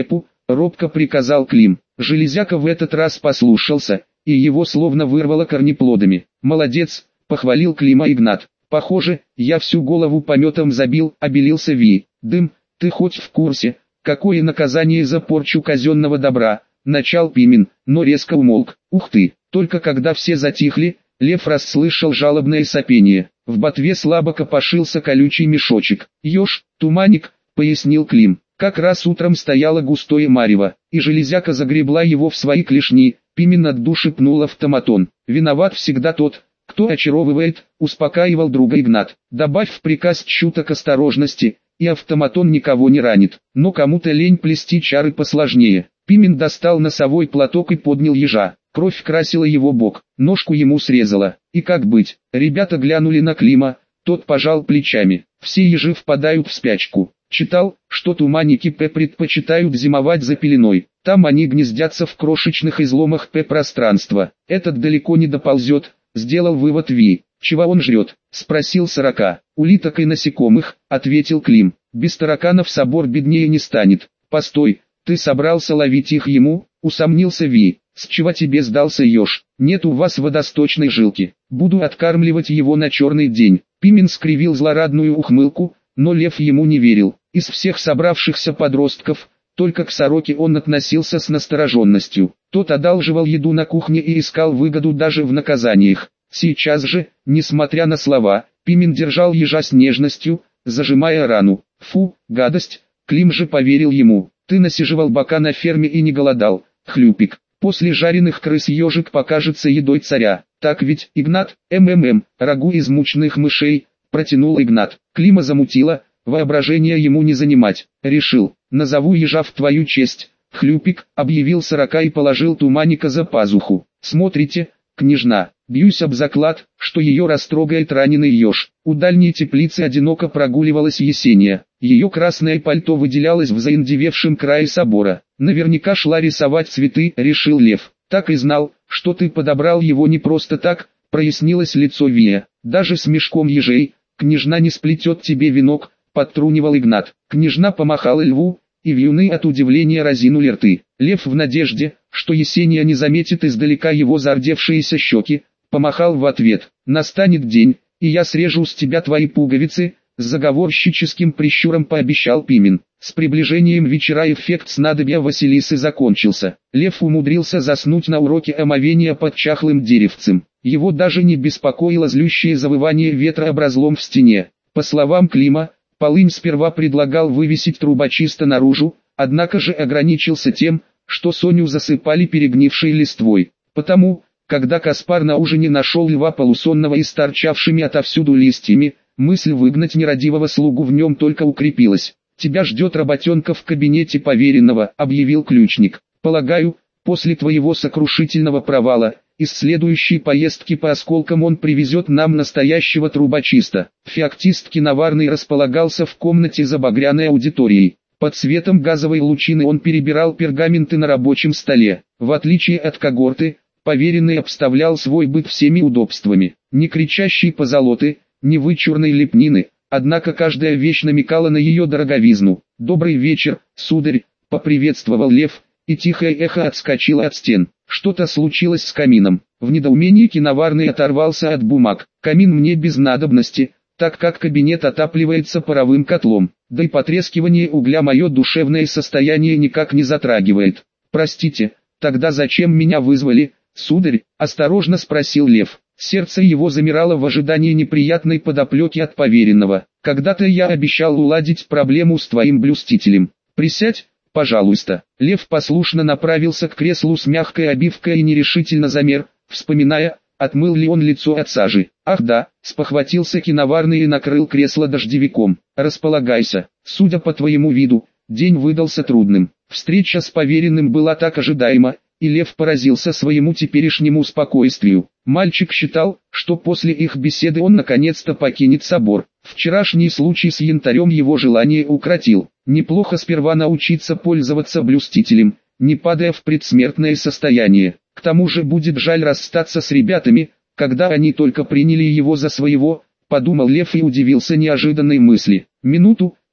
робко приказал Клим. Железяка в этот раз послушался, и его словно вырвало корнеплодами. «Молодец», — похвалил Клима Игнат. «Похоже, я всю голову пометом забил», — обелился Ви. «Дым, ты хоть в курсе, какое наказание за порчу казенного добра?» — начал Пимен, но резко умолк. «Ух ты!» Только когда все затихли, Лев расслышал жалобное сопение. В ботве слабо копошился колючий мешочек. «Еж, туманик», — пояснил Клим. Как раз утром стояло густое марево, и железяка загребла его в свои клешни. Пимен от души пнул автоматон. «Виноват всегда тот, кто очаровывает», — успокаивал друга Игнат. «Добавь в приказ чуток осторожности, и автоматон никого не ранит. Но кому-то лень плести чары посложнее». Пимен достал носовой платок и поднял ежа. Кровь красила его бок, ножку ему срезала. И как быть? Ребята глянули на Клима, тот пожал плечами. Все ежи впадают в спячку. Читал, что туманники П предпочитают зимовать за пеленой. Там они гнездятся в крошечных изломах П пространства. Этот далеко не доползет, сделал вывод Ви. «Чего он жрет?» — спросил Сорока. «Улиток и насекомых», — ответил Клим. «Без тараканов собор беднее не станет». «Постой, ты собрался ловить их ему?» — усомнился Ви. «С чего тебе сдался еж? Нет у вас водосточной жилки. Буду откармливать его на черный день». Пимен скривил злорадную ухмылку, но Лев ему не верил. Из всех собравшихся подростков, только к Сороке он относился с настороженностью. Тот одалживал еду на кухне и искал выгоду даже в наказаниях. Сейчас же, несмотря на слова, Пимен держал ежа с нежностью, зажимая рану. «Фу, гадость!» Клим же поверил ему. «Ты насиживал бока на ферме и не голодал, хлюпик. После жареных крыс ежик покажется едой царя. Так ведь, Игнат?» «Рагу из мучных мышей», протянул Игнат. Клима замутило, воображение ему не занимать. Решил, назову ежа в твою честь. «Хлюпик», объявил Сорока и положил туманика за пазуху. «Смотрите, княжна, бьюсь об заклад, что ее растрогает раненый еж». У дальней теплицы одиноко прогуливалась Есения. Ее красное пальто выделялось в заиндевевшем крае собора. «Наверняка шла рисовать цветы», — решил Лев. «Так и знал, что ты подобрал его не просто так», — прояснилось лицо Вия. «Даже с мешком ежей, княжна не сплетет тебе венок», — подтрунивал Игнат. Княжна помахала Льву, и вьюны от удивления разинули рты. Лев в надежде, что Есения не заметит издалека его зардевшиеся щеки, помахал в ответ. «Настанет день, и я срежу с тебя твои пуговицы», — с заговорщическим прищуром пообещал Пимен. С приближением вечера эффект снадобья Василисы закончился. Лев умудрился заснуть на уроке омовения под чахлым деревцем. Его даже не беспокоило злющее завывание ветра об разлом в стене. По словам Клима, Полынь сперва предлагал вывесить трубочиста наружу, однако же ограничился тем, что Соню засыпали перегнившей листвой. Потому, когда Каспар на ужине нашел льва полусонного и с торчавшими отовсюду листьями, мысль выгнать нерадивого слугу в нем только укрепилась. «Тебя ждет работенка в кабинете поверенного», — объявил ключник. «Полагаю, после твоего сокрушительного провала, из следующей поездки по осколкам он привезет нам настоящего трубочиста». Феоктист Киноварный располагался в комнате за багряной аудиторией. Под светом газовой лучины он перебирал пергаменты на рабочем столе. В отличие от когорты, поверенный обставлял свой быт всеми удобствами. Не кричащей позолоты, не вычурной лепнины, однако каждая вещь намекала на ее дороговизну. «Добрый вечер, сударь», — поприветствовал Лев, и тихое эхо отскочило от стен. Что-то случилось с камином. В недоумении Киноварный оторвался от бумаг. «Камин мне без надобности, так как кабинет отапливается паровым котлом, да и потрескивание угля мое душевное состояние никак не затрагивает». «Простите, тогда зачем меня вызвали, сударь?» — осторожно спросил Лев. Сердце его замирало в ожидании неприятной подоплеки от поверенного. «Когда-то я обещал уладить проблему с твоим блюстителем. Присядь, пожалуйста». Лев послушно направился к креслу с мягкой обивкой и нерешительно замер, вспоминая, отмыл ли он лицо от сажи. «Ах да», — спохватился Киноварный и накрыл кресло дождевиком. «Располагайся. Судя по твоему виду, день выдался трудным». Встреча с поверенным была так ожидаема, и Лев поразился своему теперешнему спокойствию. Мальчик считал, что после их беседы он наконец-то покинет собор. Вчерашний случай с янтарем его желание укротил. Неплохо сперва научиться пользоваться блюстителем, не падая в предсмертное состояние. К тому же будет жаль расстаться с ребятами, когда они только приняли его за своего, подумал Лев и удивился неожиданной мысли. Минуту,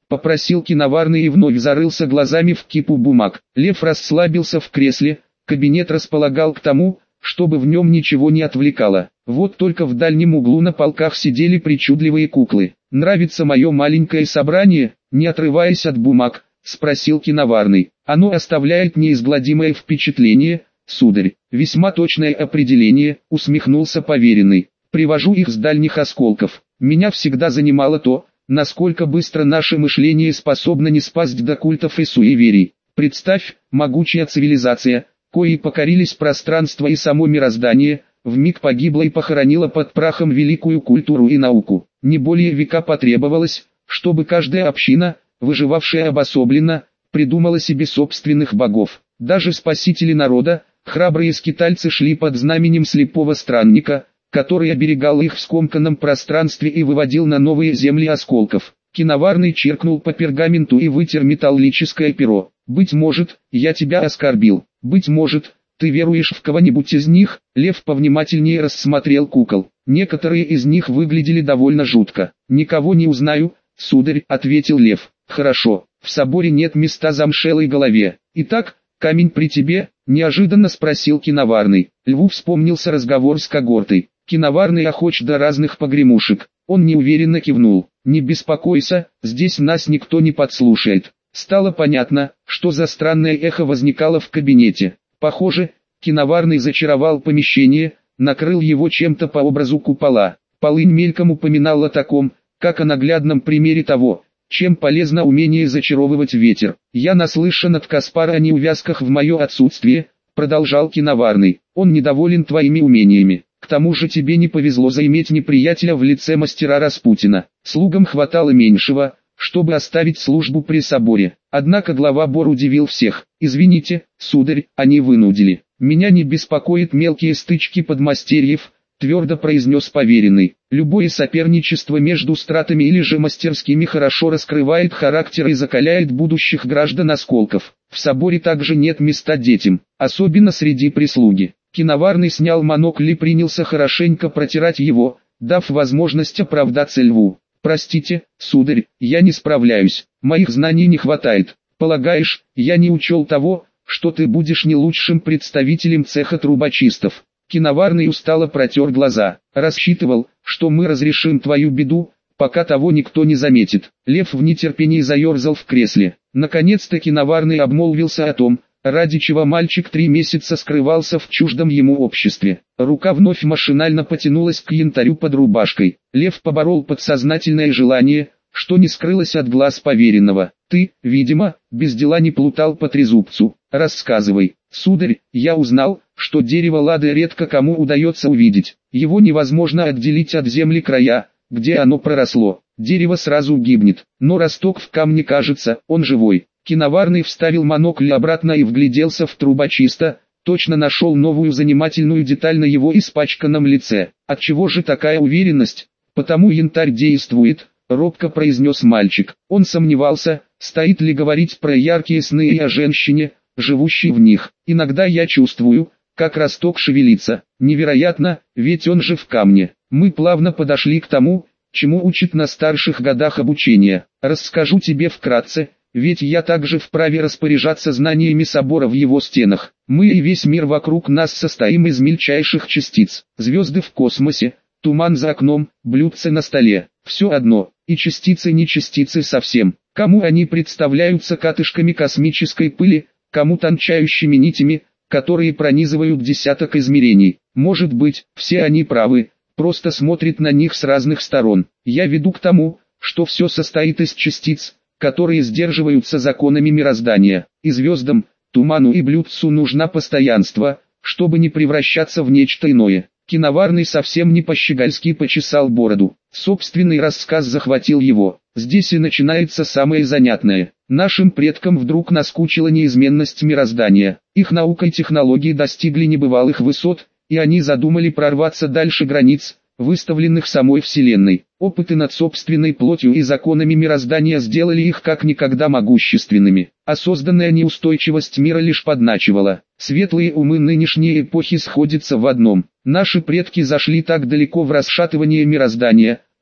попросил Киноварный и вновь зарылся глазами в кипу бумаг. Лев расслабился в кресле, кабинет располагал к тому, чтобы в нем ничего не отвлекало. Вот только в дальнем углу на полках сидели причудливые куклы. «Нравится мое маленькое собрание?» — не отрываясь от бумаг, спросил Киноварный. «Оно оставляет неизгладимое впечатление, сударь». «Весьма точное определение», — усмехнулся поверенный. «Привожу их с дальних осколков. Меня всегда занимало то, насколько быстро наше мышление способно не спасть до культов и суеверий. Представь, могучая цивилизация, кои покорились пространство и само мироздание, вмиг погибла и похоронила под прахом великую культуру и науку. Не более века потребовалось, чтобы каждая община, выживавшая обособленно, придумала себе собственных богов. Даже спасители народа, храбрые скитальцы шли под знаменем слепого странника, который оберегал их в скомканном пространстве и выводил на новые земли осколков. Киноварный чиркнул по пергаменту и вытер металлическое перо. «Быть может, я тебя оскорбил. Быть может, ты веруешь в кого-нибудь из них?» Лев повнимательнее рассмотрел кукол. Некоторые из них выглядели довольно жутко. «Никого не узнаю, сударь», — ответил Лев. «Хорошо, в соборе нет места замшелой голове. Итак, камень при тебе?» — неожиданно спросил Киноварный. Льву вспомнился разговор с когортой. Киноварный охоч до разных погремушек. Он неуверенно кивнул. «Не беспокойся, здесь нас никто не подслушает». Стало понятно, что за странное эхо возникало в кабинете. Похоже, Киноварный зачаровал помещение, накрыл его чем-то по образу купола. Полынь мельком упоминал о таком, как о наглядном примере того, чем полезно умение зачаровывать ветер. «Я наслышан от Каспара о неувязках в мое отсутствие», — продолжал Киноварный. «Он недоволен твоими умениями. К тому же тебе не повезло заиметь неприятеля в лице мастера Распутина. Слугам хватало меньшего, чтобы оставить службу при соборе. Однако глава Бор удивил всех. «Извините, сударь, они вынудили. Меня не беспокоят мелкие стычки подмастерьев», — твердо произнес поверенный. «Любое соперничество между стратами или же мастерскими хорошо раскрывает характер и закаляет будущих граждан осколков. В соборе также нет места детям, особенно среди прислуги». Киноварный снял монокль и принялся хорошенько протирать его, дав возможность оправдаться Льву. «Простите, сударь, я не справляюсь, моих знаний не хватает. Полагаешь, я не учел того, что ты будешь не лучшим представителем цеха трубочистов?» Киноварный устало протер глаза. «Рассчитывал, что мы разрешим твою беду, пока того никто не заметит». Лев в нетерпении заерзал в кресле. Наконец-то Киноварный обмолвился о том, ради чего мальчик 3 месяца скрывался в чуждом ему обществе. Рука вновь машинально потянулась к янтарю под рубашкой. Лев поборол подсознательное желание, что не скрылось от глаз поверенного. «Ты, видимо, без дела не плутал по трезубцу. Рассказывай». «Сударь, я узнал, что дерево лады редко кому удается увидеть. Его невозможно отделить от земли края, где оно проросло. Дерево сразу гибнет, но росток в камне кажется, он живой». Киноварный вставил монокль обратно и вгляделся в трубочиста, точно нашел новую занимательную деталь на его испачканном лице. «Отчего же такая уверенность?» «Потому янтарь действует», — робко произнес мальчик. Он сомневался, стоит ли говорить про яркие сны и о женщине, живущей в них. «Иногда я чувствую, как росток шевелится. Невероятно, ведь он же в камне». Мы плавно подошли к тому, чему учат на старших годах обучения. Расскажу тебе вкратце, ведь я также вправе распоряжаться знаниями собора в его стенах. Мы и весь мир вокруг нас состоим из мельчайших частиц. Звезды в космосе, туман за окном, блюдце на столе. Все одно, и частицы не частицы совсем. Кому они представляются катышками космической пыли, кому тончающими нитями, которые пронизывают десяток измерений. Может быть, все они правы, просто смотрят на них с разных сторон. Я веду к тому, что все состоит из частиц, которые сдерживаются законами мироздания. И звездам, туману и блюдцу нужно постоянство, чтобы не превращаться в нечто иное. Киноварный совсем не по-щегольски почесал бороду. Собственный рассказ захватил его. Здесь и начинается самое занятное. Нашим предкам вдруг наскучила неизменность мироздания. Их наука и технологии достигли небывалых высот, и они задумали прорваться дальше границ, выставленных самой Вселенной. Опыты над собственной плотью и законами мироздания сделали их как никогда могущественными, а созданная неустойчивость мира лишь подначивала. Светлые умы нынешней эпохи сходятся в одном. Наши предки зашли так далеко в расшатывание мироздания,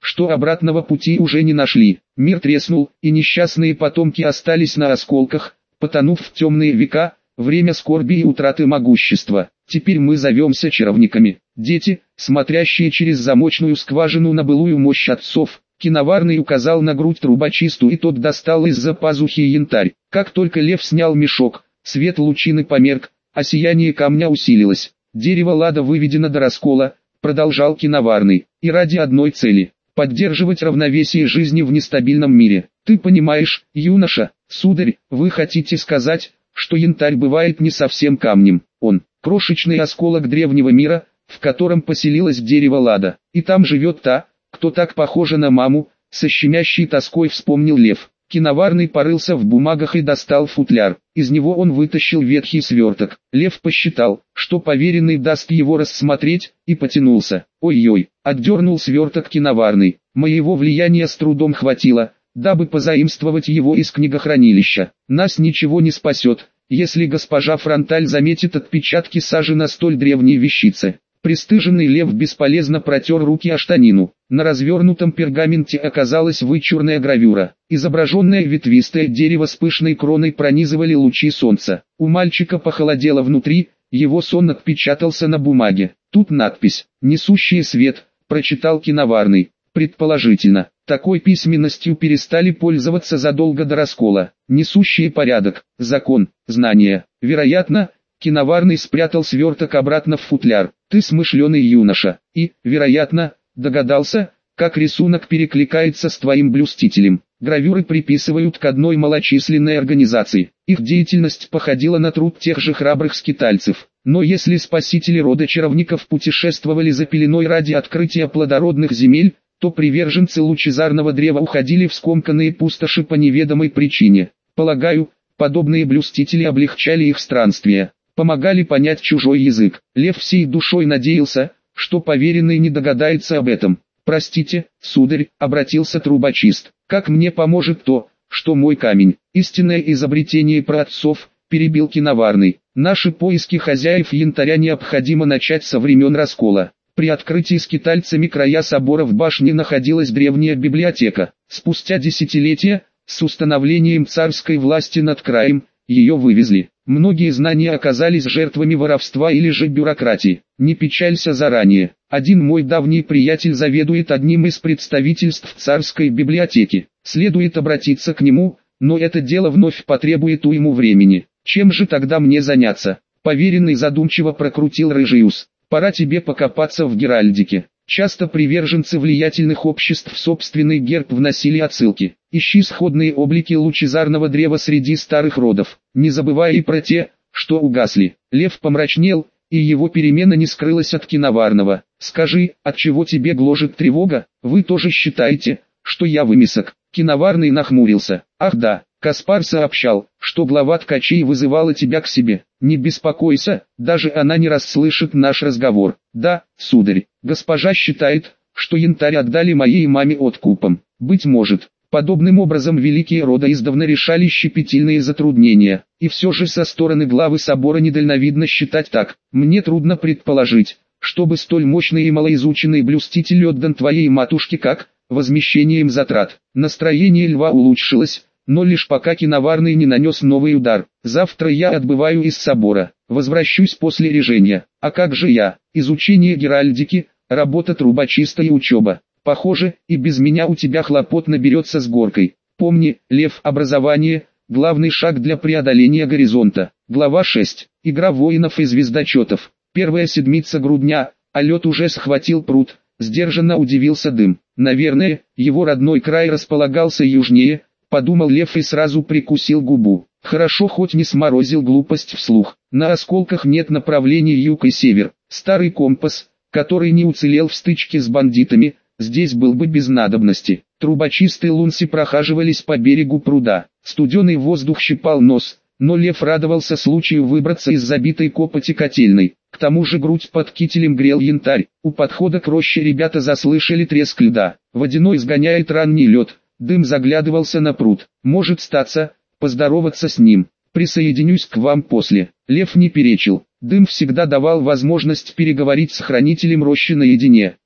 что обратного пути уже не нашли. Мир треснул, и несчастные потомки остались на осколках, потонув в темные века, время скорби и утраты могущества. Теперь мы зовемся чаровниками. Дети, смотрящие через замочную скважину на былую мощь отцов. Киноварный указал на грудь трубочисту, и тот достал из-за пазухи янтарь. Как только лев снял мешок, свет лучины померк, а сияние камня усилилось. Дерево Лада выведено до раскола, продолжал Киноварный, и ради одной цели – поддерживать равновесие жизни в нестабильном мире. Ты понимаешь, юноша, сударь, вы хотите сказать, что янтарь бывает не совсем камнем. Он – крошечный осколок древнего мира, в котором поселилось дерево Лада, и там живет та, кто так похожа на маму, со щемящей тоской вспомнил лев. Киноварный порылся в бумагах и достал футляр. Из него он вытащил ветхий сверток. Лев посчитал, что поверенный даст его рассмотреть, и потянулся. Ой-ой, отдернул сверток Киноварный. Моего влияния с трудом хватило, дабы позаимствовать его из книгохранилища. Нас ничего не спасет, если госпожа Фронталь заметит отпечатки сажи на столь древней вещице. Пристыженный лев бесполезно протер руки о штанину. На развернутом пергаменте оказалась вычурная гравюра. Изображенное ветвистое дерево с пышной кроной пронизывали лучи солнца. У мальчика похолодело внутри, его сон отпечатался на бумаге. Тут надпись «Несущий свет», прочитал Киноварный. Предположительно, такой письменностью перестали пользоваться задолго до раскола. Несущий порядок, закон, знания. Вероятно, Киноварный спрятал сверток обратно в футляр. Ты смышленый юноша, и, вероятно, догадался, как рисунок перекликается с твоим блюстителем. Гравюры приписывают к одной малочисленной организации. Их деятельность походила на труд тех же храбрых скитальцев. Но если спасители рода чаровников путешествовали за пеленой ради открытия плодородных земель, то приверженцы лучезарного древа уходили в скомканные пустоши по неведомой причине. Полагаю, подобные блюстители облегчали их странствия, помогали понять чужой язык. Лев всей душой надеялся, что поверенный не догадается об этом. «Простите, сударь», — обратился трубочист, — «как мне поможет то, что мой камень, истинное изобретение праотцов», — перебил Киноварный. «Наши поиски хозяев янтаря необходимо начать со времен раскола. При открытии скитальцами края собора в башне находилась древняя библиотека. Спустя десятилетия, с установлением царской власти над краем, ее вывезли. Многие знания оказались жертвами воровства или же бюрократии. Не печалься заранее. Один мой давний приятель заведует одним из представительств царской библиотеки. Следует обратиться к нему, но это дело вновь потребует уйму времени. Чем же тогда мне заняться?» Поверенный задумчиво прокрутил рыжий ус. «Пора тебе покопаться в геральдике. Часто приверженцы влиятельных обществ в собственный герб вносили отсылки. Ищи сходные облики лучезарного древа среди старых родов, не забывая и про те, что угасли». Лев помрачнел, и его перемена не скрылась от Киноварного. «Скажи, отчего тебе гложет тревога? Вы тоже считаете, что я вымесок?» Киноварный нахмурился. «Ах да, Каспар сообщал, что глава ткачей вызывала тебя к себе. Не беспокойся, даже она не расслышит наш разговор». «Да, сударь, госпожа считает, что янтарь отдали моей маме откупом. Быть может». Подобным образом великие рода издавна решали щепетильные затруднения, и все же со стороны главы собора недальновидно считать так. Мне трудно предположить, чтобы столь мощный и малоизученный блюститель отдан твоей матушке как возмещением затрат. Настроение льва улучшилось, но лишь пока Киноварный не нанес новый удар. «Завтра я отбываю из собора, возвращусь после режения. А как же я? Изучение геральдики, работа трубочиста и учеба. Похоже, и без меня у тебя хлопот наберется с горкой. Помни, лев, образование – главный шаг для преодоления горизонта». Глава 6. Игра воинов и звездочетов. Первая седмица грудня, а лед уже схватил пруд, сдержанно удивился Дым. Наверное, его родной край располагался южнее, подумал лев и сразу прикусил губу. Хорошо хоть не сморозил глупость вслух. На осколках нет направлений юг и север. Старый компас, который не уцелел в стычке с бандитами, здесь был бы без надобности. Трубочисты Лунси прохаживались по берегу пруда. Студеный воздух щипал нос, но лев радовался случаю выбраться из забитой копоти котельной. К тому же грудь под кителем грел янтарь. У подхода к роще ребята заслышали треск льда. Водяной сгоняет ранний лед. Дым заглядывался на пруд. «Может статься, поздороваться с ним. Присоединюсь к вам после». Лев не перечил. Дым всегда давал возможность переговорить с хранителем рощи наедине.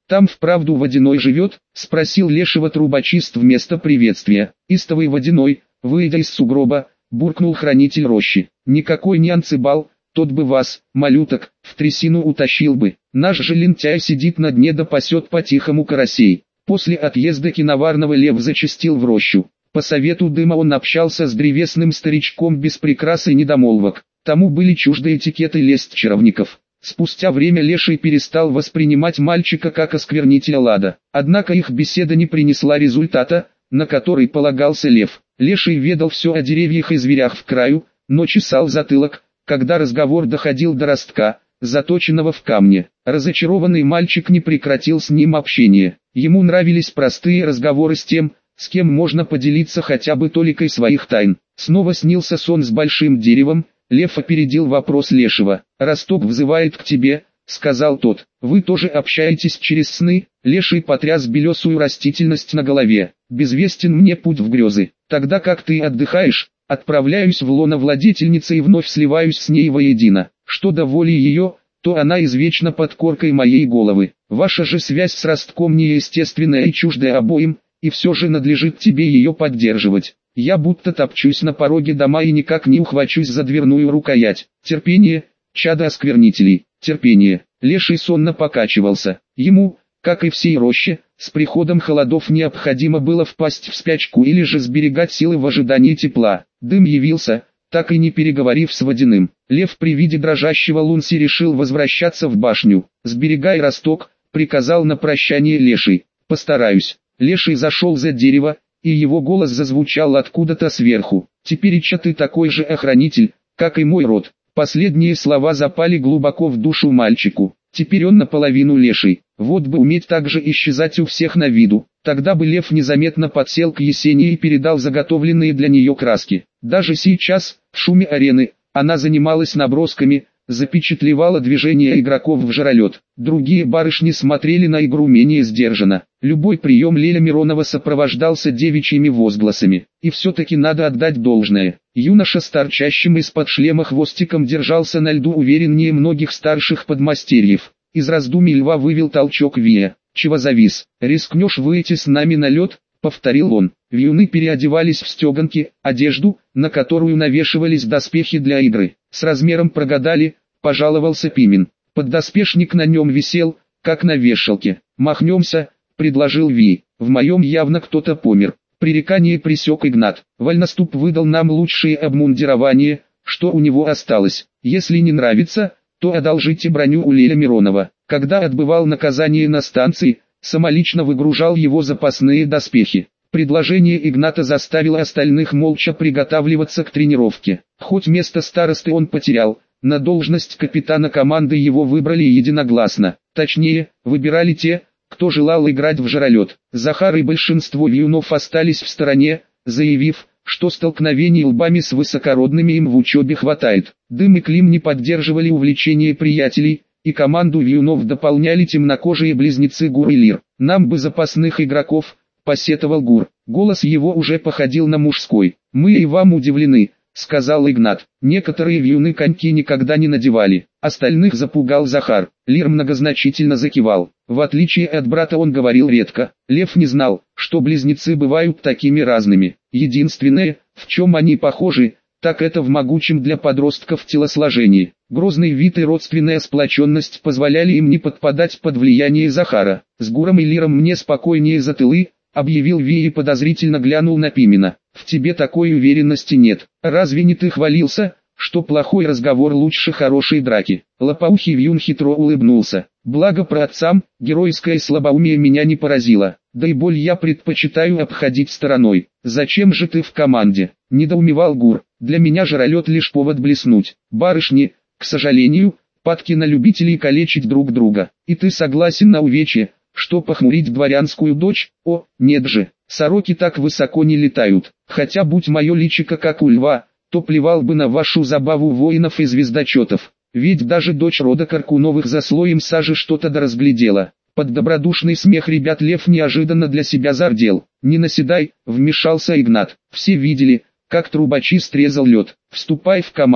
Там вправду водяной живет? Спросил лешего трубочист вместо приветствия. Истовый водяной, выйдя из сугроба, буркнул хранитель рощи. Никакой не Анцибал, тот бы вас, малюток, в трясину утащил бы. Наш же лентяй сидит на дне да пасет по-тихому карасей. После отъезда киноварного лев зачастил в рощу. По совету дыма он общался с древесным старичком без прикрас и недомолвок. Тому были чужды этикеты лесть чаровников. Спустя время леший перестал воспринимать мальчика как осквернителя лада. Однако их беседа не принесла результата, на который полагался лев. Леший ведал все о деревьях и зверях в краю, но чесал затылок, когда разговор доходил до ростка, заточенного в камне. Разочарованный мальчик не прекратил с ним общение. Ему нравились простые разговоры с тем, с кем можно поделиться хотя бы толикой своих тайн. Снова снился сон с большим деревом. Лев опередил вопрос лешего. «Росток взывает к тебе», — сказал тот. «Вы тоже общаетесь через сны?» Леший потряс белесую растительность на голове. «Безвестен мне путь в грезы. Тогда как ты отдыхаешь?» «Отправляюсь в лоно владетельницы и вновь сливаюсь с ней воедино. Что до воли ее, то она извечно под коркой моей головы. Ваша же связь с ростком неестественная и чуждая обоим, и все же надлежит тебе ее поддерживать. Я будто топчусь на пороге дома и никак не ухвачусь за дверную рукоять. Терпение, чадо осквернителей, терпение». Леший сонно покачивался. Ему, как и всей роще, с приходом холодов необходимо было впасть в спячку или же сберегать силы в ожидании тепла. Дым явился, так и не переговорив с водяным. Лев при виде дрожащего Лунси решил возвращаться в башню. «Сберегай росток», — приказал на прощание леший. «Постараюсь». Леший зашел за дерево, и его голос зазвучал откуда-то сверху. «Тепереча ты такой же охранитель, как и мой род». Последние слова запали глубоко в душу мальчику. Теперь он наполовину леший. Вот бы уметь так же исчезать у всех на виду. Тогда бы лев незаметно подсел к Есении и передал заготовленные для нее краски. Даже сейчас, в шуме арены, она занималась набросками, запечатлевала движения игроков в жиролет. Другие барышни смотрели на игру менее сдержанно. Любой прием Леля Миронова сопровождался девичьими возгласами. И все-таки надо отдать должное. Юноша с торчащим из-под шлема хвостиком держался на льду увереннее многих старших подмастерьев. Из раздумий льва вывел толчок Вия. «Чего завис? Рискнешь выйти с нами на лед?» — повторил он. Вьюны переодевались в стеганки, одежду, на которую навешивались доспехи для игры. С размером прогадали, пожаловался Пимен. Поддоспешник на нем висел, как на вешалке. «Махнемся», — предложил Ви. «В моем явно кто-то помер». Пререкание пресек Игнат. «Вольноступ выдал нам лучшее обмундирование, что у него осталось. Если не нравится, то одолжите броню у Леля Миронова». Когда отбывал наказание на станции, самолично выгружал его запасные доспехи. Предложение Игната заставило остальных молча приготавливаться к тренировке. Хоть место старосты он потерял, на должность капитана команды его выбрали единогласно. Точнее, выбирали те, кто желал играть в жиролет. Захар и большинство вьюнов остались в стороне, заявив, что столкновений лбами с высокородными им в учебе хватает. Дым и Клим не поддерживали увлечение приятелей, и команду вьюнов дополняли темнокожие близнецы Гур и Лир. «Нам бы запасных игроков», — посетовал Гур. Голос его уже походил на мужской. «Мы и вам удивлены», — сказал Игнат. «Некоторые вьюны коньки никогда не надевали». Остальных запугал Захар. Лир многозначительно закивал. В отличие от брата он говорил редко. Лев не знал, что близнецы бывают такими разными. Единственное, в чем они похожи, так это в могучем для подростков телосложении. Грозный вид и родственная сплоченность позволяли им не подпадать под влияние Захара. «С Гуром и Лиром мне спокойнее за тылы», — объявил Ви и подозрительно глянул на Пимена. «В тебе такой уверенности нет. Разве не ты хвалился, что плохой разговор лучше хорошей драки?» Лопоухий вьюн хитро улыбнулся. «Благо праотцам, геройское слабоумие меня не поразило. Да и боль я предпочитаю обходить стороной. Зачем же ты в команде?» — недоумевал Гур. «Для меня жиролет лишь повод блеснуть. Барышни, к сожалению, падки на любителей калечить друг друга. И ты согласен на увечье, что похмурить дворянскую дочь? О, нет же, сороки так высоко не летают. Хотя будь мое личико как у льва, то плевал бы на вашу забаву воинов и звездочетов. Ведь даже дочь рода Каркуновых за слоем сажи что-то доразглядела». Под добродушный смех ребят Лев неожиданно для себя зардел. «Не наседай», — вмешался Игнат. «Все видели, как трубочист резал лед. Вступай в команду,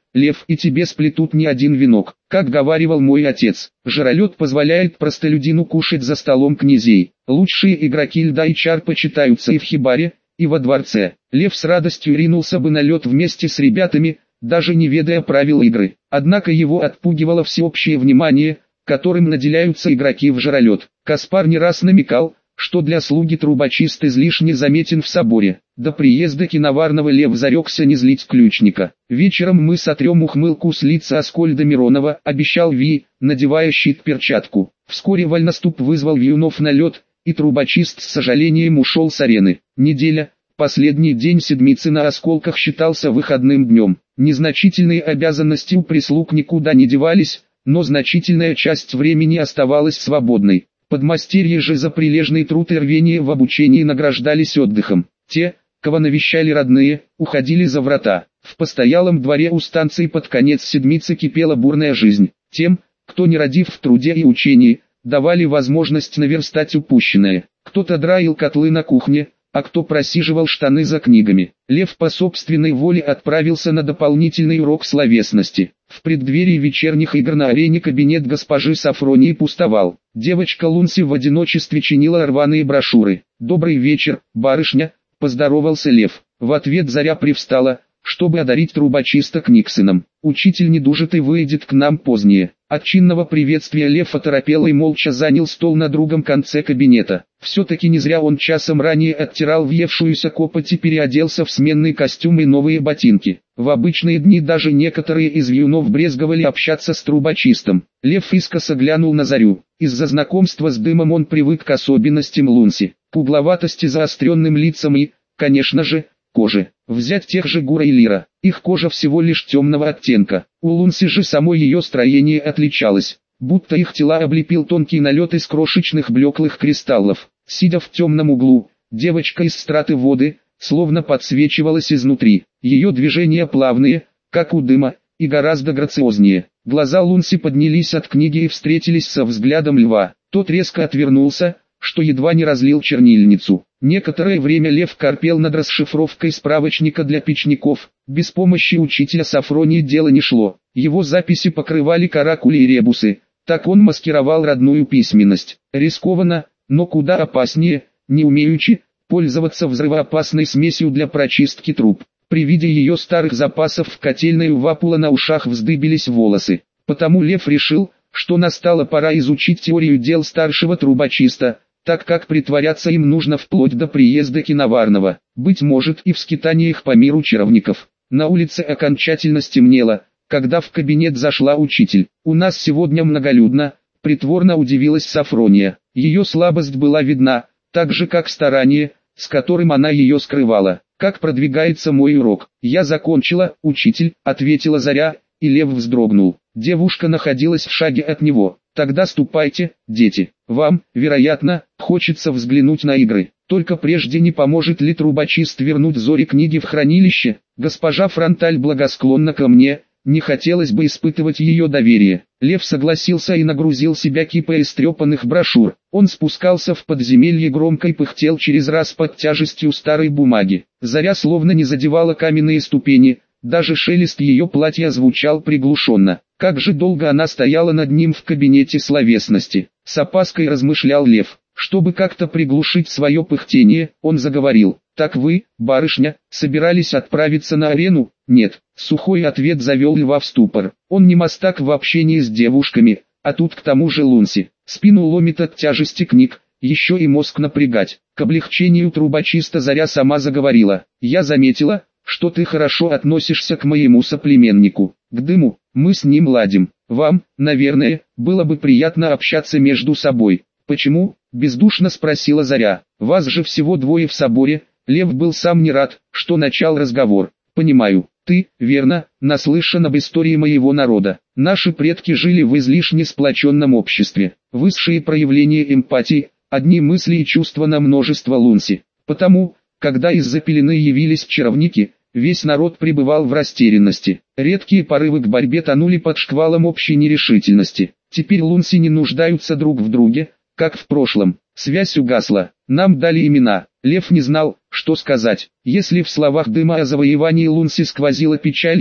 Лев, и тебе сплетут не один венок. Как говаривал мой отец, жиролед позволяет простолюдину кушать за столом князей. Лучшие игроки льда и чар почитаются и в хибаре, и во дворце. Лев с радостью ринулся бы на лед вместе с ребятами, даже не ведая правил игры. Однако его отпугивало всеобщее внимание, которым наделяются игроки в жиролед. Каспар не раз намекал, что для слуги трубочист излишне заметен в соборе. До приезда Киноварного Лев зарекся не злить ключника. «Вечером мы сотрем ухмылку с лица Аскольда Миронова», — обещал Ви, надевая щит-перчатку. Вскоре вольноступ вызвал вьюнов на лед, и трубочист с сожалением ушел с арены. Неделя, последний день седмицы на осколках, считался выходным днем. Незначительные обязанности у прислуг никуда не девались, но значительная часть времени оставалась свободной. Подмастерья же за прилежный труд и рвение в обучении награждались отдыхом. Те, кого навещали родные, уходили за врата. В постоялом дворе у станции под конец седмицы кипела бурная жизнь. Тем, кто не родив в труде и учении, давали возможность наверстать упущенное. Кто-то драил котлы на кухне, а кто просиживал штаны за книгами. Лев по собственной воле отправился на дополнительный урок словесности. В преддверии вечерних игр на арене кабинет госпожи Сафронии пустовал. Девочка Лунси в одиночестве чинила рваные брошюры. «Добрый вечер, барышня», — поздоровался Лев. В ответ Заря привстала, чтобы одарить трубочиста Книксоном. «Учитель недужит и выйдет к нам позднее». От чинного приветствия Лев оторопел и молча занял стол на другом конце кабинета. Все-таки не зря он часом ранее оттирал въевшуюся копоть и переоделся в сменный костюм и новые ботинки. В обычные дни даже некоторые из вьюнов брезговали общаться с трубочистом. Лев искоса глянул на Зарю. Из-за знакомства с дымом он привык к особенностям Лунси, к угловатости, заостренным лицам и, конечно же, кожи. Взять тех же Гура и Лира, их кожа всего лишь темного оттенка. У Лунси же само ее строение отличалось, будто их тела облепил тонкий налет из крошечных блеклых кристаллов. Сидя в темном углу, девочка из страты воды, словно подсвечивалась изнутри. Ее движения плавные, как у дыма, и гораздо грациознее. Глаза Лунси поднялись от книги и встретились со взглядом Льва. Тот резко отвернулся, что едва не разлил чернильницу. Некоторое время Лев корпел над расшифровкой справочника для печников. Без помощи учителя Сафронии дело не шло. Его записи покрывали каракули и ребусы. Так он маскировал родную письменность. Рискованно, но куда опаснее, не умеючи, пользоваться взрывоопасной смесью для прочистки труб. При виде ее старых запасов в котельной у Вапула на ушах вздыбились волосы. Потому Лев решил, что настала пора изучить теорию дел старшего трубочиста, так как притворяться им нужно вплоть до приезда Киноварного, быть может и в скитаниях по миру чаровников. На улице окончательно стемнело, когда в кабинет зашла учитель. «У нас сегодня многолюдно», — притворно удивилась Сафрония. Ее слабость была видна, так же как старание, с которым она ее скрывала. «Как продвигается мой урок?» «Я закончила, учитель», — ответила Заря, и Лев вздрогнул. Девушка находилась в шаге от него. «Тогда ступайте, дети. Вам, вероятно, хочется взглянуть на игры. Только прежде не поможет ли трубочист вернуть Зори книги в хранилище? Госпожа Фронталь благосклонна ко мне, не хотелось бы испытывать ее доверие». Лев согласился и нагрузил себя кипой истрепанных брошюр. Он спускался в подземелье громко и пыхтел через раз под тяжестью старой бумаги. Заря словно не задевала каменные ступени, даже шелест ее платья звучал приглушенно. Как же долго она стояла над ним в кабинете словесности. С опаской размышлял Лев. Чтобы как-то приглушить свое пыхтение, он заговорил. «Так вы, барышня, собирались отправиться на арену?» «Нет». Сухой ответ завел Льва в ступор. Он не мастак в общении с девушками, а тут к тому же Лунси. Спину ломит от тяжести книг, еще и мозг напрягать. К облегчению трубочиста Заря сама заговорила. «Я заметила, что ты хорошо относишься к моему соплеменнику, к Дыму, мы с ним ладим. Вам, наверное, было бы приятно общаться между собой». «Почему?» – бездушно спросила Заря. «Вас же всего двое в соборе». Лев был сам не рад, что начал разговор. «Понимаю, ты, верно, наслышан об истории моего народа. Наши предки жили в излишне сплоченном обществе. Высшие проявления эмпатии, одни мысли и чувства на множество Лунси. Потому, когда из-за пелены явились чаровники, весь народ пребывал в растерянности. Редкие порывы к борьбе тонули под шквалом общей нерешительности. Теперь Лунси не нуждаются друг в друге, как в прошлом. Связь угасла. Нам дали имена». Лев не знал, что сказать. Если в словах Дыма о завоевании Лунси сквозила печалью,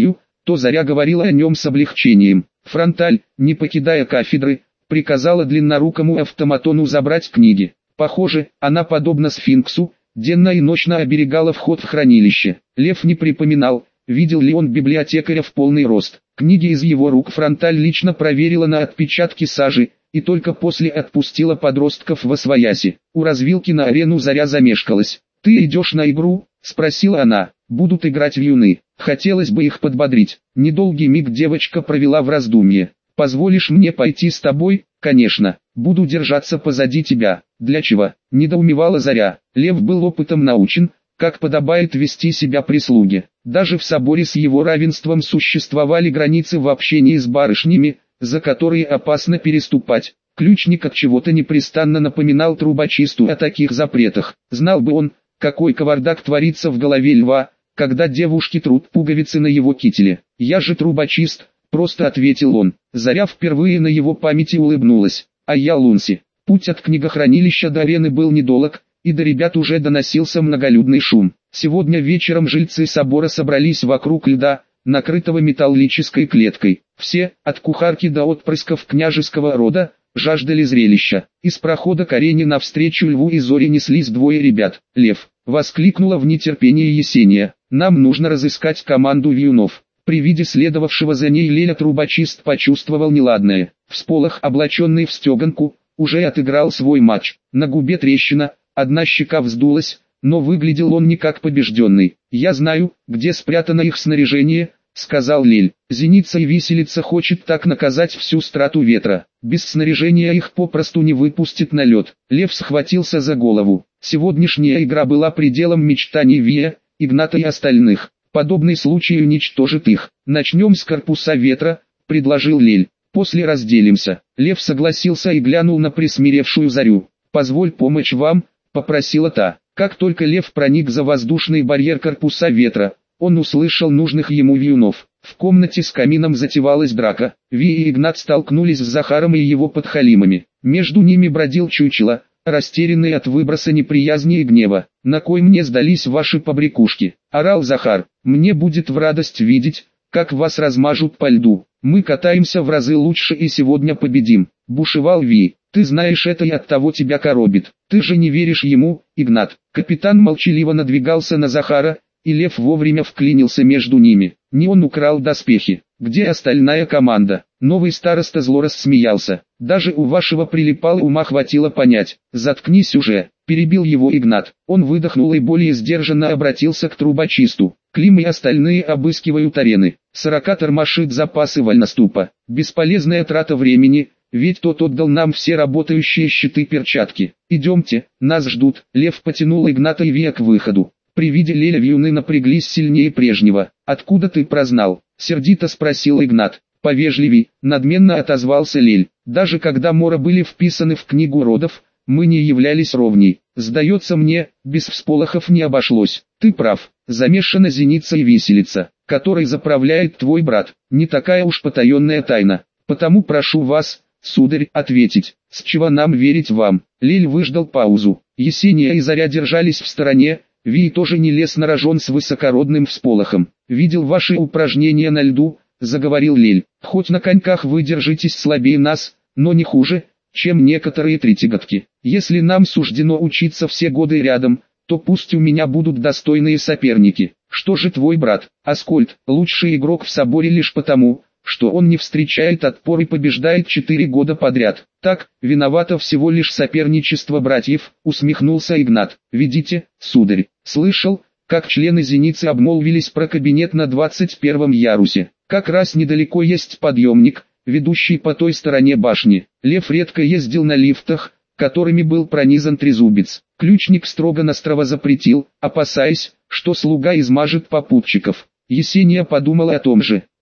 то Заря говорила о нем с облегчением. Фронталь, не покидая кафедры, приказала длиннорукому автоматону забрать книги. Похоже, она, подобно сфинксу, денно и ночно оберегала вход в хранилище. Лев не припоминал, видел ли он библиотекаря в полный рост. Книги из его рук Фронталь лично проверила на отпечатки сажи, и только после отпустила подростков восвояси. У развилки на арену Заря замешкалась. «Ты идешь на игру?» – спросила она. «Будут играть вьюны. Хотелось бы их подбодрить». Недолгий миг девочка провела в раздумье. «Позволишь мне пойти с тобой?» «Конечно. Буду держаться позади тебя». «Для чего?» – недоумевала Заря. Лев был опытом научен, как подобает вести себя прислуге. Даже в соборе с его равенством существовали границы в общении с барышнями, за которые опасно переступать. Ключник от чего-то непрестанно напоминал трубочисту о таких запретах. Знал бы он, какой кавардак творится в голове льва, когда девушки трут пуговицы на его кителе. «Я же трубочист», — просто ответил он. Заря впервые на его памяти улыбнулась. «А я Лунси». Путь от книгохранилища до арены был недолг, и до ребят уже доносился многолюдный шум. Сегодня вечером жильцы собора собрались вокруг льда, накрытого металлической клеткой. Все, от кухарки до отпрысков княжеского рода, жаждали зрелища. Из прохода к арене навстречу Льву и Зоре неслись двое ребят. «Лев!» — воскликнула в нетерпении Есения. «Нам нужно разыскать команду вьюнов». При виде следовавшего за ней Леля трубочист почувствовал неладное. Всполох, облаченный в стеганку, уже отыграл свой матч. На губе трещина, одна щека вздулась, но выглядел он не как побежденный. «Я знаю, где спрятано их снаряжение», — сказал Лель. «Зеница и виселица хочет так наказать всю страту ветра. Без снаряжения их попросту не выпустит на лед». Лев схватился за голову. Сегодняшняя игра была пределом мечтаний Вия, Игната и остальных. Подобный случай уничтожит их. «Начнем с корпуса ветра», — предложил Лель. «После разделимся». Лев согласился и глянул на присмиревшую Зарю. «Позволь помочь вам», — попросила та. Как только Лев проник за воздушный барьер корпуса ветра, он услышал нужных ему вьюнов. В комнате с камином затевалась драка. Ви и Игнат столкнулись с Захаром и его подхалимами. Между ними бродил чучело, растерянный от выброса неприязни и гнева. «На кой мне сдались ваши побрякушки?» – орал Захар. «Мне будет в радость видеть, как вас размажут по льду. Мы катаемся в разы лучше и сегодня победим», – бушевал Ви. «Ты знаешь это и оттого тебя коробит. Ты же не веришь ему, Игнат». Капитан молчаливо надвигался на Захара, и Лев вовремя вклинился между ними. Не он украл доспехи. «Где остальная команда?» Новый староста зло рассмеялся. «Даже у вашего прилипала ума хватило понять». «Заткнись уже», — перебил его Игнат. Он выдохнул и более сдержанно обратился к трубочисту. «Клим и остальные обыскивают арены. 40 тормошит запасы вольноступа. Бесполезная трата времени, ведь тот отдал нам все работающие щиты-перчатки. Идемте, нас ждут». Лев потянул Игната и Вия к выходу. При виде Леля вьюны напряглись сильнее прежнего. «Откуда ты прознал?» — сердито спросил Игнат. «Повежливей», — надменно отозвался Лель. «Даже когда мора были вписаны в книгу родов, мы не являлись ровней. Сдается мне, без всполохов не обошлось. Ты прав, замешана зеница и виселица, которой заправляет твой брат. Не такая уж потаенная тайна. Потому прошу вас, сударь, ответить, с чего нам верить вам». Лель выждал паузу. Есения и Заря держались в стороне, Ви тоже не лез на рожон с высокородным всполохом. «Видел ваши упражнения на льду», — заговорил Лель. «Хоть на коньках вы держитесь слабее нас, но не хуже, чем некоторые тритиготки. Если нам суждено учиться все годы рядом, то пусть у меня будут достойные соперники. Что же твой брат, Аскольд, лучший игрок в соборе лишь потому, что он не встречает отпор и побеждает 4 года подряд. Так, виновато всего лишь соперничество братьев», — усмехнулся Игнат. «Ведите, сударь». «Слышал, как члены зеницы обмолвились про кабинет на 21 ярусе. Как раз недалеко есть подъемник, ведущий по той стороне башни. Лев редко ездил на лифтах, которыми был пронизан трезубец. Ключник строго-настрого запретил, опасаясь, что слуга измажет попутчиков. Есения подумала о том же.